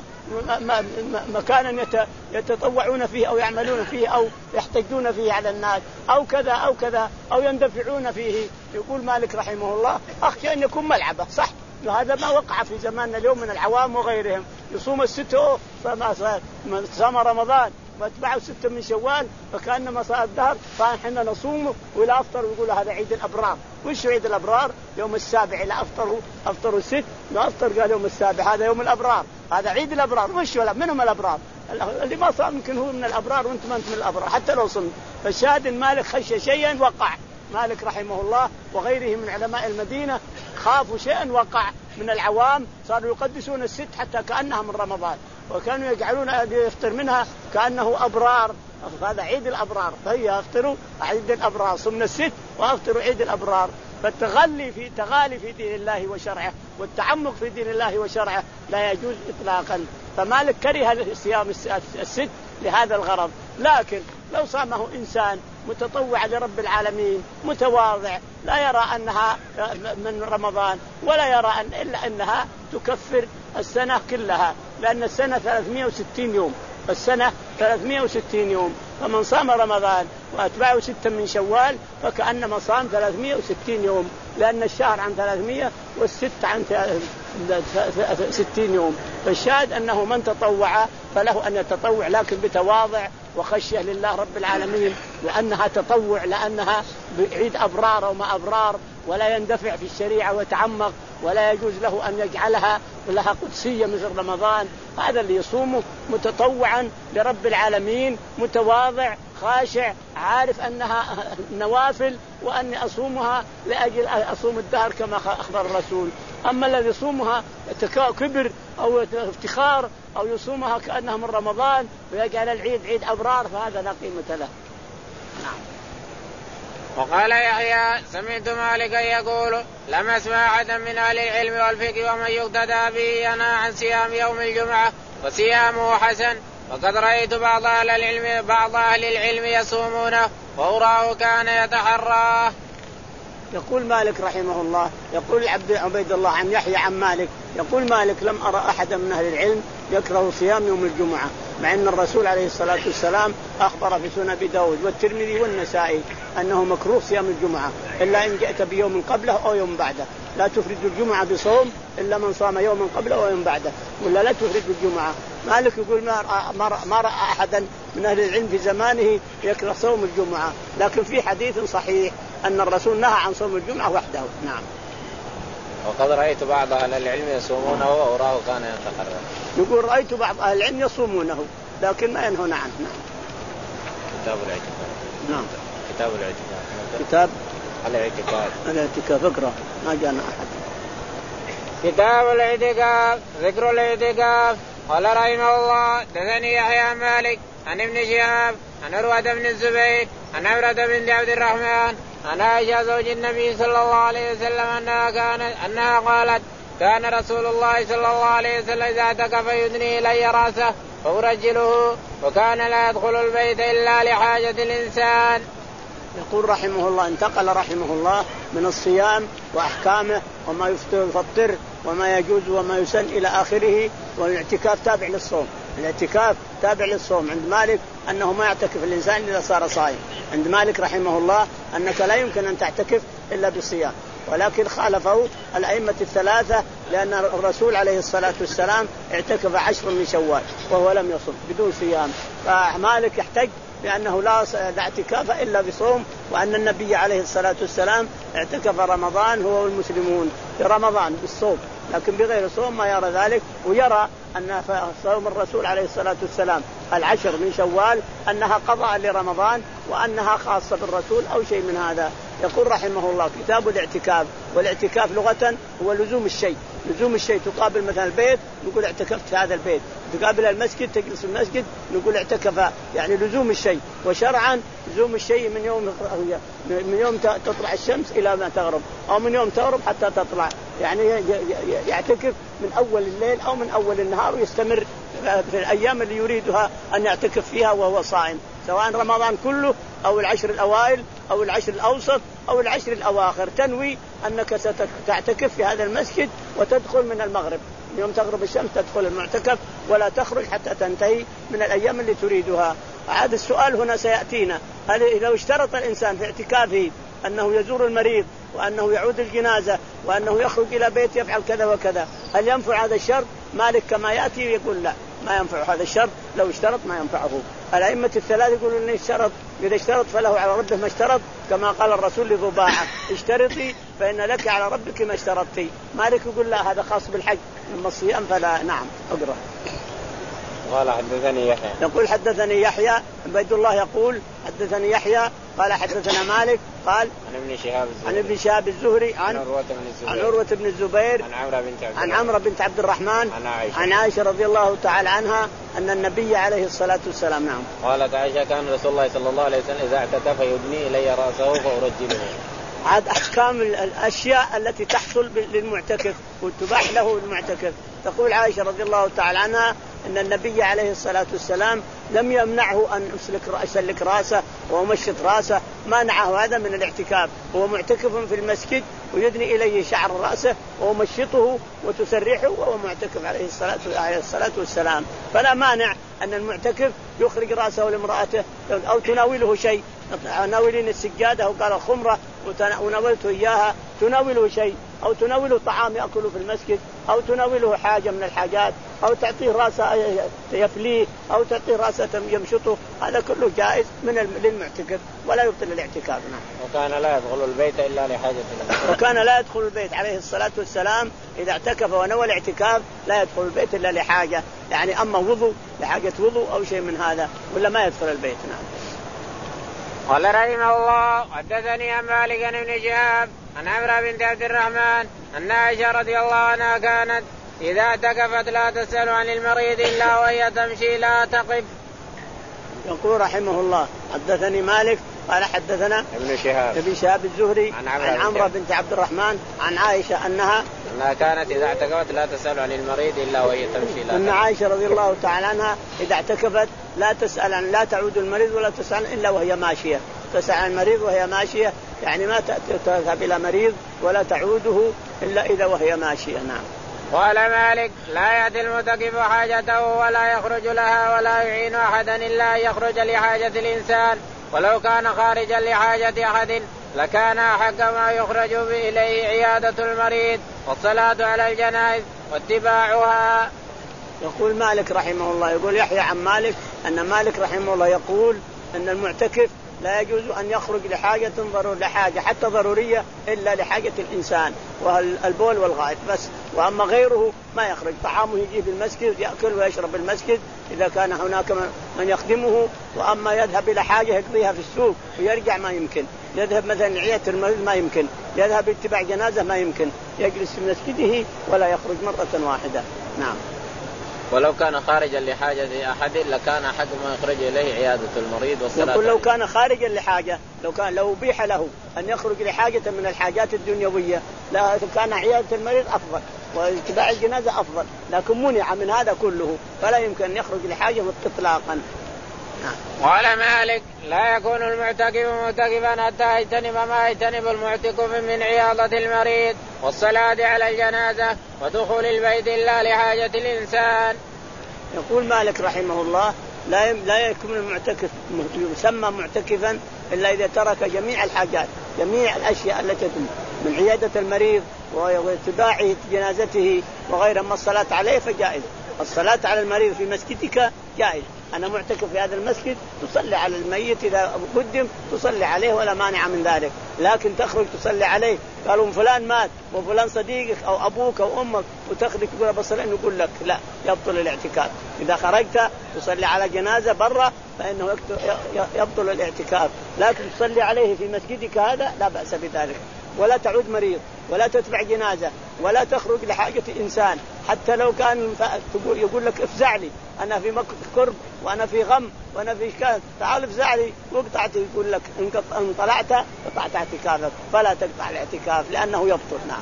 مكانا يتطوعون فيه أو يعملون فيه أو يحتجون فيه على الناس أو كذا أو كذا أو يندفعون فيه. يقول مالك رحمه الله أخشى أن يكون ملعبة صح، وهذا ما وقع في زماننا اليوم من العوام وغيرهم، يصوم الستة فما صام رمضان واتبعوا ستة من شوال فكأنما صار الدهر، فنحن نصوم ولا أفطر ويقول هذا عيد الأبرار. وش عيد الأبرار؟ يوم السابع لا أفطروا أفطروا ست لا أفطر قال يوم السابع هذا يوم الأبرار، هذا عيد الأبرار. وش ولا منهم الأبرار؟ اللي ما صام يمكن هو من الأبرار وأنت ما أنت من الأبرار حتى لو صمت. فالشاهد مالك خشي شيئا وقع، مالك رحمه الله وغيره من علماء المدينة خافوا شيئا وقع من العوام، صاروا يقدسون الست حتى كأنها من رمضان، وكانوا يجعلون يفطر منها كأنه أبرار، هذا عيد الأبرار، فهي أفطروا عيد الأبرار صمنا الست وأفطروا عيد الأبرار. فالتغلي في تغالي في دين الله وشرعه والتعمق في دين الله وشرعه لا يجوز إطلاقا. فمالك كره صيام الست لهذا الغرض، لكن لو صامه إنسان متطوع لرب العالمين متواضع لا يرى أنها من رمضان ولا يرى أن إلا أنها تكفر السنة كلها، لأن السنة ثلاثمائة وستين يوم، السنة ثلاثمائة وستين يوم، فمن صام رمضان وأتبعه ستة من شوال فكأنما صام ثلاثمائة وستين يوم، لأن الشهر عن ثلاثمائة والست عن ستين يوم. فالشاهد أنه من تطوع فله أن يتطوع لكن بتواضع وخشية لله رب العالمين، لأنها تطوع لأنها بعيد أبرار وما أبرار، ولا يندفع في الشريعة ويتعمق، ولا يجوز له أن يجعلها لها قدسية مثل رمضان. هذا اللي يصومه متطوعا لرب العالمين متواضع خاشع عارف أنها نوافل وأني أصومها لأجل أصوم الدهر كما أخبر الرسول. أما الذي يصومها كبر أو افتخار أو يصومها كأنها من رمضان ويجعل العيد عيد أبرار فهذا لا قيمة له. نعم. وقال يحيى سمعت مالكا يقول لم أسمع أحدا من أهل العلم والفقه ومن يقتدى به ينهى عن صيام يوم الجمعة وصيامه حسن، وقد رأيت بعض أهل العلم بعض أهل العلم يصومونه وأراه كان يتحراه. يقول مالك رحمه الله يقول عبد عبيد الله عن يحيى عن مالك يقول مالك لم أرى أحدا من أهل العلم يكره صيام يوم الجمعة، مع أن الرسول عليه الصلاة والسلام أخبر في سنن أبي داود والترمذي والنسائي أنه مكروه صيام الجمعة إلا إن جئت بيوم قبله أو يوم بعده، لا تفرد الجمعة بصوم إلا من صام يوم قبله أو يوم بعده، ولا لا تفرد الجمعة. مالك يقول ما رأى أحدا من أهل العلم في زمانه يكره صوم الجمعة، لكن في حديث صحيح أن الرسول نهى عن صوم الجمعة وحده. نعم. وقد رأيت بعض أهل العلم يصومونه وأراه كان يتحرى. يقول رأيت بعض أهل العلم يصومونه لكن ما ينهون عنه. نعم. كتاب الاعتكاف. نعم. كتاب الاعتكاف. كتاب الاعتكاف. الاعتكاف اقرأ ما جانا أحد. كتاب الاعتكاف ذكر الاعتكاف. قال رحمه الله دثني يحيى مالك عن ابن شهاب عن عروة بن الزبير عن عمرة بنت عبد الرحمن عن عائشة زوج النبي صلى الله عليه وسلم أنها كانت أنها قالت كان رسول الله صلى الله عليه وسلم إذا اعتكف يدني إلي رأسه فأرجله وكان لا يدخل البيت إلا لحاجة الإنسان. يقول رحمه الله انتقل رحمه الله من الصيام وأحكامه وما يفطر وما يجوز وما يسن إلى آخره، والاعتكاف تابع للصوم. الاعتكاف تابع للصوم عند مالك أنه ما يعتكف الإنسان إذا صار صائم. عند مالك رحمه الله أنك لا يمكن أن تعتكف إلا بالصيام، ولكن خالفه الأئمة الثلاثة لأن الرسول عليه الصلاة والسلام اعتكف عشر من شوال وهو لم يصم بدون صيام، فمالك يحتج لأنه لا اعتكاف إلا بصوم، وأن النبي عليه الصلاة والسلام اعتكف رمضان هو والمسلمون في رمضان بالصوم، لكن بغير صوم ما يرى ذلك، ويرى أن صوم الرسول عليه الصلاة والسلام العشر من شوال أنها قضاء لرمضان وأنها خاصة بالرسول أو شيء من هذا. يقول رحمه الله كتاب الاعتكاف. والاعتكاف لغة هو لزوم الشيء، لزوم الشيء تقابل مثلا البيت نقول اعتكفت في هذا البيت، تقابل المسجد تجلس في المسجد نقول اعتكف، يعني لزوم الشيء. وشرعا لزوم الشيء من يوم من يوم تطلع الشمس إلى ما تغرب، أو من يوم تغرب حتى تطلع، يعني يعتكف من أول الليل أو من أول النهار ويستمر في الأيام اللي يريدها أن يعتكف فيها وهو صائم، سواء رمضان كله أو العشر الأوائل أو العشر الأوسط أو العشر الأواخر، تنوي أنك ستعتكف في هذا المسجد وتدخل من المغرب، يوم تغرب الشمس تدخل المعتكف ولا تخرج حتى تنتهي من الأيام اللي تريدها. هذا السؤال هنا سيأتينا، هل لو اشترط الإنسان في اعتكافه أنه يزور المريض وأنه يعود الجنازة وأنه يخرج إلى بيت يفعل كذا وكذا، هل ينفع هذا الشرط؟ مالك كما يأتي يقول لا ما ينفع هذا الشرط، لو اشترط ما ينفعه. الأئمة الثلاثة يقولون إن اشترط، إذا اشترط فله على ربه ما اشترط، كما قال الرسول لضباعة اشترطي فإن لك على ربك ما اشترطتي. مالك يقول لا هذا خاص بالحج، من الصيام فلا. نعم اقرأ. قال حدثني يحيى. يقول حدثني يحيى عبيد الله يقول حدثني يحيى قال حدثنا مالك قال عن ابن شهاب عن ابن شهاب الزهري عن عن عروة بن الزبير عن عمرو بنت عبد عن عمرو بنت عبد الرحمن عن عائشة عن عائشة رضي الله تعالى عنها أن النبي عليه الصلاة والسلام نعم قالت عائشة كان رسول الله صلى الله عليه وسلم إذا اعتكف يدني إلي رأسه فأرجله. عاد أحكام الأشياء التي تحصل للمعتكف وتباح له المعتكف. تقول عائشة رضي الله تعالى عنها أن النبي عليه الصلاة والسلام لم يمنعه أن يسلك رأسه ومشط رأسه، منعه هذا من الاعتكاف، هو معتكف في المسجد ويدني إليه شعر رأسه ومشطه وتسرحه وهو معتكف عليه الصلاة عليه الصلاة والسلام. فلا مانع أن المعتكف يخرج رأسه لامرأته أو تناوله شيء، ناولين السجادة وقال الخمرة وناولته إياها، تناوله شيء أو تناوله طعام يأكله في المسجد أو تناوله حاجة من الحاجات أو تعطيه رأسه يفليه أو تعطيه رأسه يمشطه، هذا كله جائز من للمعتكف ولا يبطل الاعتكاف. نعم. وكان لا يدخل البيت إلا لحاجة الإنسان. وكان لا يدخل البيت عليه الصلاة والسلام إذا اعتكف ونوى الاعتكاف لا يدخل البيت إلا لحاجة، يعني أما وضوء لحاجة وضوء أو شيء من هذا ولا ما يدخل البيت. نعم. قال رحمه الله حدثني عن مالك بن شهاب عن عمرو بنت عبد الرحمن أن عائشة رضي الله عنها كانت إذا اعتكفت لا تسأل عن المريض إلا وهي تمشي لا تقف. يقول رحمه الله حدثني مالك قال حدثنا ابن شهاب ابن شهاب الزهري عن عمرو بنت عبد الرحمن عن عائشة أنها أنها كانت إذا اعتكفت لا تسأل عن المريض إلا وهي تمشي لا تقف. أن عائشة رضي الله تعالى عنها إذا اعتكفت لا تسأل عن لا تعود المريض ولا تسأل إلا وهي ماشية، تسأل عن المريض وهي ماشية يعني ما تذهب إلى مريض ولا تعوده إلا إذا وهي ماشية. نعم. قال مالك لا يأتي المعتكف حاجته ولا يخرج لها ولا يعين أحدا إلا أن يخرج لحاجة الإنسان، ولو كان خارجا لحاجة أحد لكان أحق ما يخرج إليه عيادة المريض والصلاة على الجنائز واتباعها. يقول مالك رحمه الله يقول يحيى عن مالك أن مالك رحمه الله يقول أن المعتكف لا يجوز أن يخرج لحاجة ضرور لحاجة حتى ضرورية إلا لحاجة الإنسان والبول والغائط بس، وأما غيره ما يخرج. طعامه يجي في المسجد يأكل ويشرب المسجد إذا كان هناك من يخدمه، وأما يذهب إلى حاجة يقضيها في السوق ويرجع ما يمكن، يذهب مثلا عيادة المريض ما يمكن، يذهب اتباع جنازة ما يمكن، يجلس في مسجده ولا يخرج مرة واحدة. نعم. ولو كان خارجا لحاجة أحد لكان أحد ما يخرج إليه عيادة المريض والصلاة. يقول لو كان خارجا لحاجة، لو كان لو أبيح له أن يخرج لحاجة من الحاجات الدنيوية لا كان عيادة المريض أفضل واتباع الجنازة أفضل، لكن منع من هذا كله فلا يمكن أن يخرج لحاجة إطلاقا. قال مالك لا يكون المعتكف معتكفا حتى يجتنب ما يجتنب المعتكف من عيادة المريض والصلاة على الجنازة ودخول البيت إلا لحاجة الإنسان. يقول مالك رحمه الله لا لا يكون المعتكف يسمى معتكفا إلا إذا ترك جميع الحاجات جميع الأشياء التي من عيادة المريض واتباع جنازته وغير ما الصلاة عليه فجائز. الصلاة على المريض في مسجدك جائز، أنا معتكف في هذا المسجد تصلي على الميت إذا قدم تصلي عليه ولا مانع من ذلك، لكن تخرج تصلي عليه قالوا فلان مات وفلان صديقك أو أبوك أو أمك وتخرج تقول بصلي نقول لك لا يبطل الاعتكاف. إذا خرجت تصلي على جنازة برا فإنه يبطل الاعتكاف، لكن تصلي عليه في مسجدك هذا لا بأس بذلك. ولا تعود مريض ولا تتبع جنازة ولا تخرج لحاجة إنسان حتى لو كان يقول لك افزع لي أنا في كرب وأنا في غم وأنا في كذا تعال افزع لي وقطعت، يقول لك إن طلعت قطعت اعتكافك فلا تقطع الاعتكاف لأنه يبطل. نعم.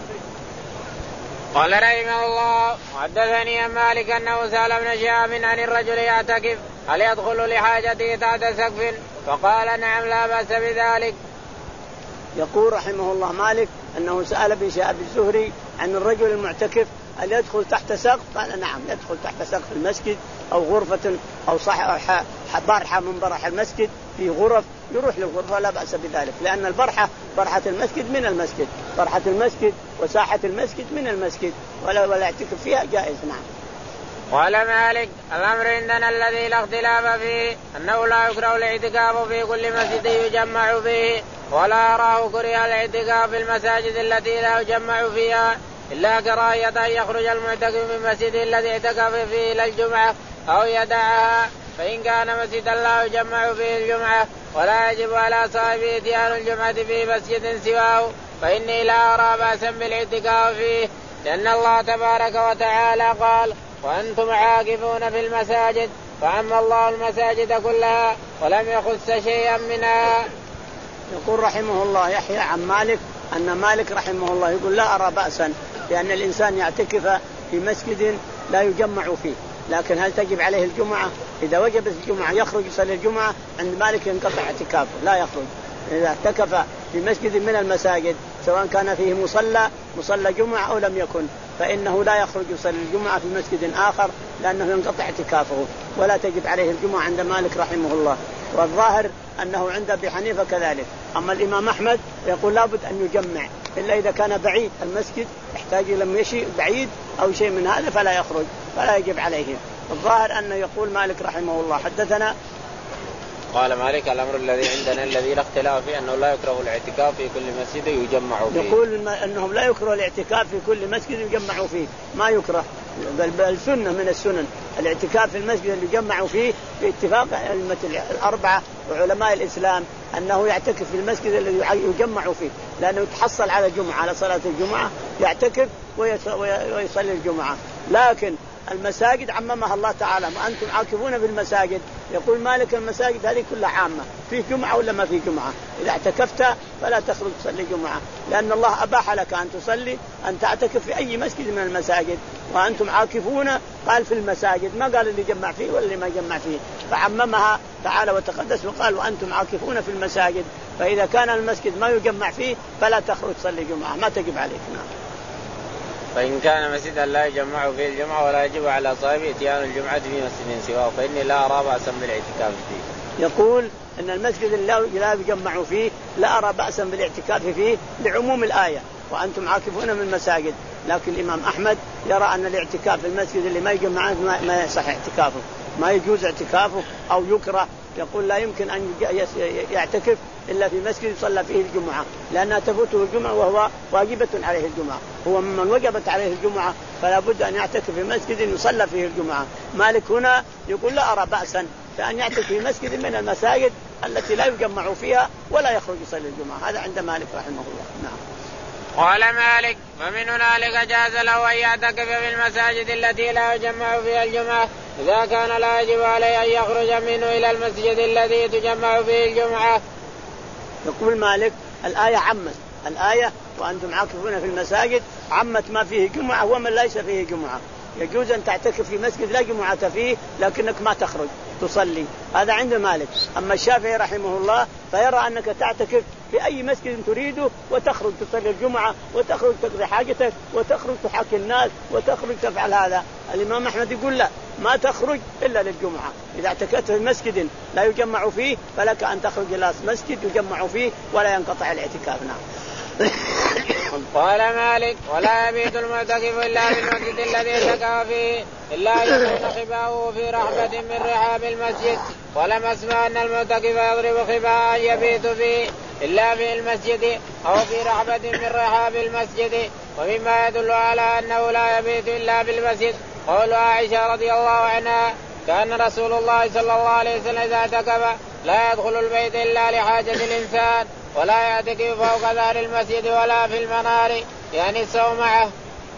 قال رحمه الله حدثني عن مالك أنه سأل ابن شهاب عن الرجل يعتكف هل يدخل لحاجته تحت سقف فقال نعم لا بأس بذلك. يقول رحمه الله مالك أنه سأل ابن شهاب الزهري عن الرجل المعتكف هل يدخل تحت سقف قال نعم يدخل تحت سقف المسجد أو غرفة أو صح برحة من برح المسجد في غرف يروح للغرفة لا بأس بذلك، لأن البرحة برحة المسجد من المسجد برحة المسجد وساحة المسجد من المسجد ولا ولا يعتكف فيها جائز. نعم. قال مالك الأمر عندنا الذي لا اختلاف فيه أنه لا يكره الاعتكاف في كل مسجد يجمع فيه ولا أراه كره الاعتكاف في المساجد التي لا يجمع فيها إلا كراهية أن يخرج المعتكف من مسجد الذي اعتكف فيه إلى الجمعة أو يدعها، فإن كان مسجدا لا يجمع فيه الجمعة ولا يجب على صاحبه اتيان الجمعة في مسجد سواه فإني لا أرى بأسا بالاعتكاف فيه، لأن الله تبارك وتعالى قال وأنتم عاكفون في المساجد فعم الله المساجد كلها ولم يخص شيئا منها. يقول رحمه الله يحيى عن مالك أن مالك رحمه الله يقول لا أرى بأسا لأن الإنسان يعتكف في مسجد لا يجمع فيه، لكن هل تجب عليه الجمعة؟ إذا وجبت الجمعة يخرج يصلي الجمعة عند مالك ينقطع اعتكافه لا يخرج. إذا اعتكف في مسجد من المساجد سواء كان فيه مصلى مصلى جمعة أو لم يكن فإنه لا يخرج يصلي الجمعة في مسجد آخر لأنه ينقطع اعتكافه ولا تجب عليه الجمعة عند مالك رحمه الله. والظاهر أنه عند أبي حنيفة كذلك. أما الإمام أحمد يقول لابد أن يجمع إلا إذا كان بعيد المسجد يحتاج إلى مشي بعيد أو شيء من هذا فلا يخرج فلا يجب عليه. الظاهر أنه يقول مالك رحمه الله حدثنا قال مالك الأمر الذي عندنا الذي لا اختلاف فيه أنه لا يكره الاعتكاف في كل مسجد يجمع فيه. يقول أنهم لا يكره الاعتكاف في كل مسجد يجمعوا فيه، ما يكره، بل بل سنة من السنن الاعتكاف في المسجد اللي يجمعوا فيه باتفاق أئمة الأربعة وعلماء الإسلام أنه يعتكف في المسجد الذي يجمع فيه، لأنه يتحصل على الجمعة على صلاة الجمعة يعتكف ويصلي الجمعة. لكن المساجد عممها الله تعالى وأنتم عاكفون في المساجد. يقول مالك المساجد هذه كلها عامة، فيه جمعة ولا ما فيه جمعة، إذا اعتكفت فلا تخرج تصلي جمعة، لأن الله أباح لك أن تصلي أن تعتكف في أي مسجد من المساجد، وأنتم عاكفون قال في المساجد، ما قال اللي جمع فيه ولا اللي ما جمع فيه، فعممها تعالى وتقدس وقال وأنتم عاكفون في المساجد، فإذا كان المسجد ما يجمع فيه فلا تخرج تصلي جمعة، ما تجب عليك. نعم. فإن كان مسجدا لا يجمع فيه الجمعة ولا يجب على صاحبه اتيان الجمعة في مسجد سواه فإني لا أرى بأسا بالاعتكاف فيه. يقول أن المسجد اللي لا يجمع فيه لا أرى بأسا بالاعتكاف فيه لعموم الآية وأنتم عاكفون من المساجد، لكن الإمام أحمد يرى أن الاعتكاف في المسجد اللي ما يجمع ما يصح اعتكافه، ما يجوز اعتكافه أو يكره. يقول لا يمكن أن يعتكف إلا في مسجد يصلى فيه الجمعة، لأنها تفوته الجمعة وهو واجبة عليه الجمعة، هو من وجبت عليه الجمعة فلا بد أن يعتكف في مسجد يصلى فيه الجمعة. مالك هنا يقول لا أرى بأسا فأن يعتكف في مسجد من المساجد التي لا يجمع فيها ولا يخرج يصلي الجمعة، هذا عند مالك رحمه الله. نعم. قال مالك ومن هنالك جاز له أن يعتكف في المساجد التي لا يجمع فيها الجمعة إذا كان لا يجب عليه أن يخرج منه إلى المسجد الذي تجمع فيه الجمعة. يقول مالك الآية عمت، الآية وأنتم عاكفون في المساجد عمت ما فيه جمعة ومن ليس فيه جمعة. يجوز أن تعتكف في مسجد لا جمعة فيه لكنك ما تخرج تصلي، هذا عند مالك. أما الشافعي رحمه الله فيرى أنك تعتكف في أي مسجد تريده وتخرج تصلي الجمعة وتخرج تقضي حاجتك وتخرج تحاكي الناس وتخرج تفعل هذا. الإمام أحمد يقول لا، ما تخرج إلا للجمعة، إذا اعتكفت في مسجد لا يجمع فيه فلك أن تخرج إلى مسجد يجمع فيه ولا ينقطع الاعتكاف. نعم. قال مالك ولا يبيت المعتكف إلا في المسجد الذي اعتكف فيه إلا يكون خباؤه في رحبة من رحاب المسجد، ولم أسمع أن المعتكف يضرب خباء يبيت فيه إلا في المسجد أو في رحبة من رحاب المسجد. ومما يدل على أنه لا يبيت إلا في المسجد قول عائشة رضي الله عنها كان رسول الله صلى الله عليه وسلم إذا اعتكف لا يدخل البيت إلا لحاجة الإنسان ولا يعتكف فوق دار المسجد ولا في المنار يعني الصومعة.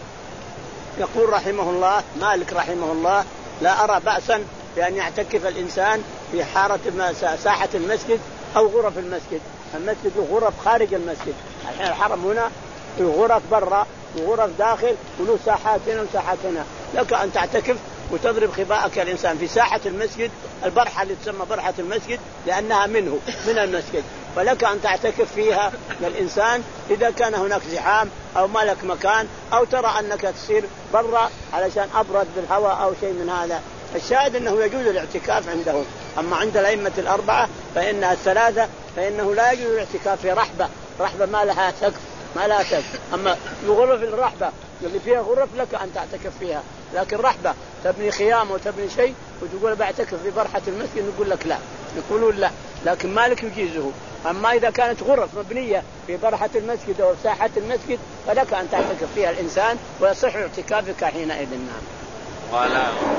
يقول رحمه الله مالك رحمه الله لا أرى بأسا بأن يعتكف الإنسان في حارة ساحة المسجد أو غرف المسجد. المسجد غرف خارج المسجد، الحين الحرم هنا في غرف برا وغرف داخل وله ساحات هنا وساحات هنا، لك أن تعتكف وتضرب خباءك الإنسان في ساحة المسجد، البرحة اللي تسمى برحة المسجد لأنها منه من المسجد، فلك أن تعتكف فيها الإنسان إذا كان هناك زحام أو ما لك مكان أو ترى أنك تصير برا علشان أبرد بالهواء أو شيء من هذا. الشاهد أنه يجوز الاعتكاف عندهم. أما عند الأئمة الأربعة فإنها الثلاثة فإنه لا يجوز الاعتكاف في رحبة، رحبة ما لها سقف ما لها سقف. أما غرف الرحبة اللي فيها غرف لك أن تعتكف فيها، لكن رحبة تبني خيام وتبني شيء وتقول بعتكف في برحة المسجد نقول لك لا، يقولون لا، لكن مالك يجيزه. أما إذا كانت غرف مبنية في برحة المسجد أو ساحة المسجد فلك أن تعتكف فيها الإنسان ويصح اعتكافك حينئذ. نعم. قال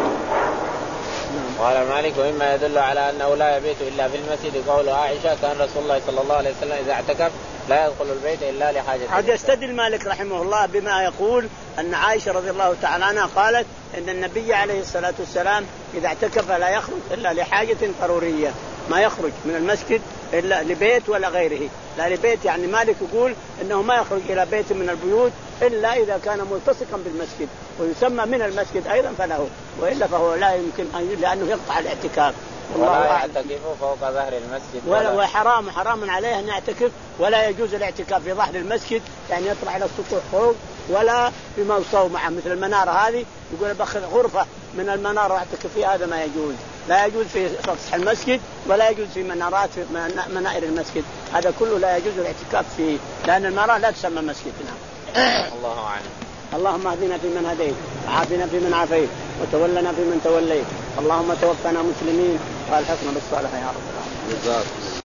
قال مالك ومما يدل على أنه لا يبيت إلا في المسجد قول عائشة كان رسول الله صلى الله عليه وسلم إذا اعتكف لا يدخل البيت إلا لحاجة. هذا يستدل مالك رحمه الله بما يقول أن عائشة رضي الله تعالى عنها قالت إن النبي عليه الصلاة والسلام إذا اعتكف لا يخرج إلا لحاجة ضرورية، ما يخرج من المسجد إلا لبيت ولا غيره، لا لبيت يعني مالك يقول إنه ما يخرج إلى بيت من البيوت إلا إذا كان ملتصقا بالمسجد ويسمى من المسجد أيضا فله، وإلا فهو لا يمكن أن لأنه يقطع الاعتكاف. ولا يعتكف فوق ظهر المسجد ولا وحرام حرام عليه أن يعتكف، ولا يجوز الاعتكاف في ظهر المسجد يعني يطلع إلى السطوح فوق ولا في صومعة مثل المنارة هذه يقول بأخذ غرفة من المنارة واعتكف فيها، هذا ما يجوز، لا يجوز في سطح المسجد ولا يجوز في منارات في منائر المسجد، هذا كله لا يجوز الاعتكاف فيه لأن المنارة لا تسمى مسجدنا. الله أعلم. اللهم اهدنا فيمن هديت وعافنا فيمن عافيت وتولنا فيمن توليت، اللهم توفنا مسلمين والحقنا بالصالحين يا رب العالمين.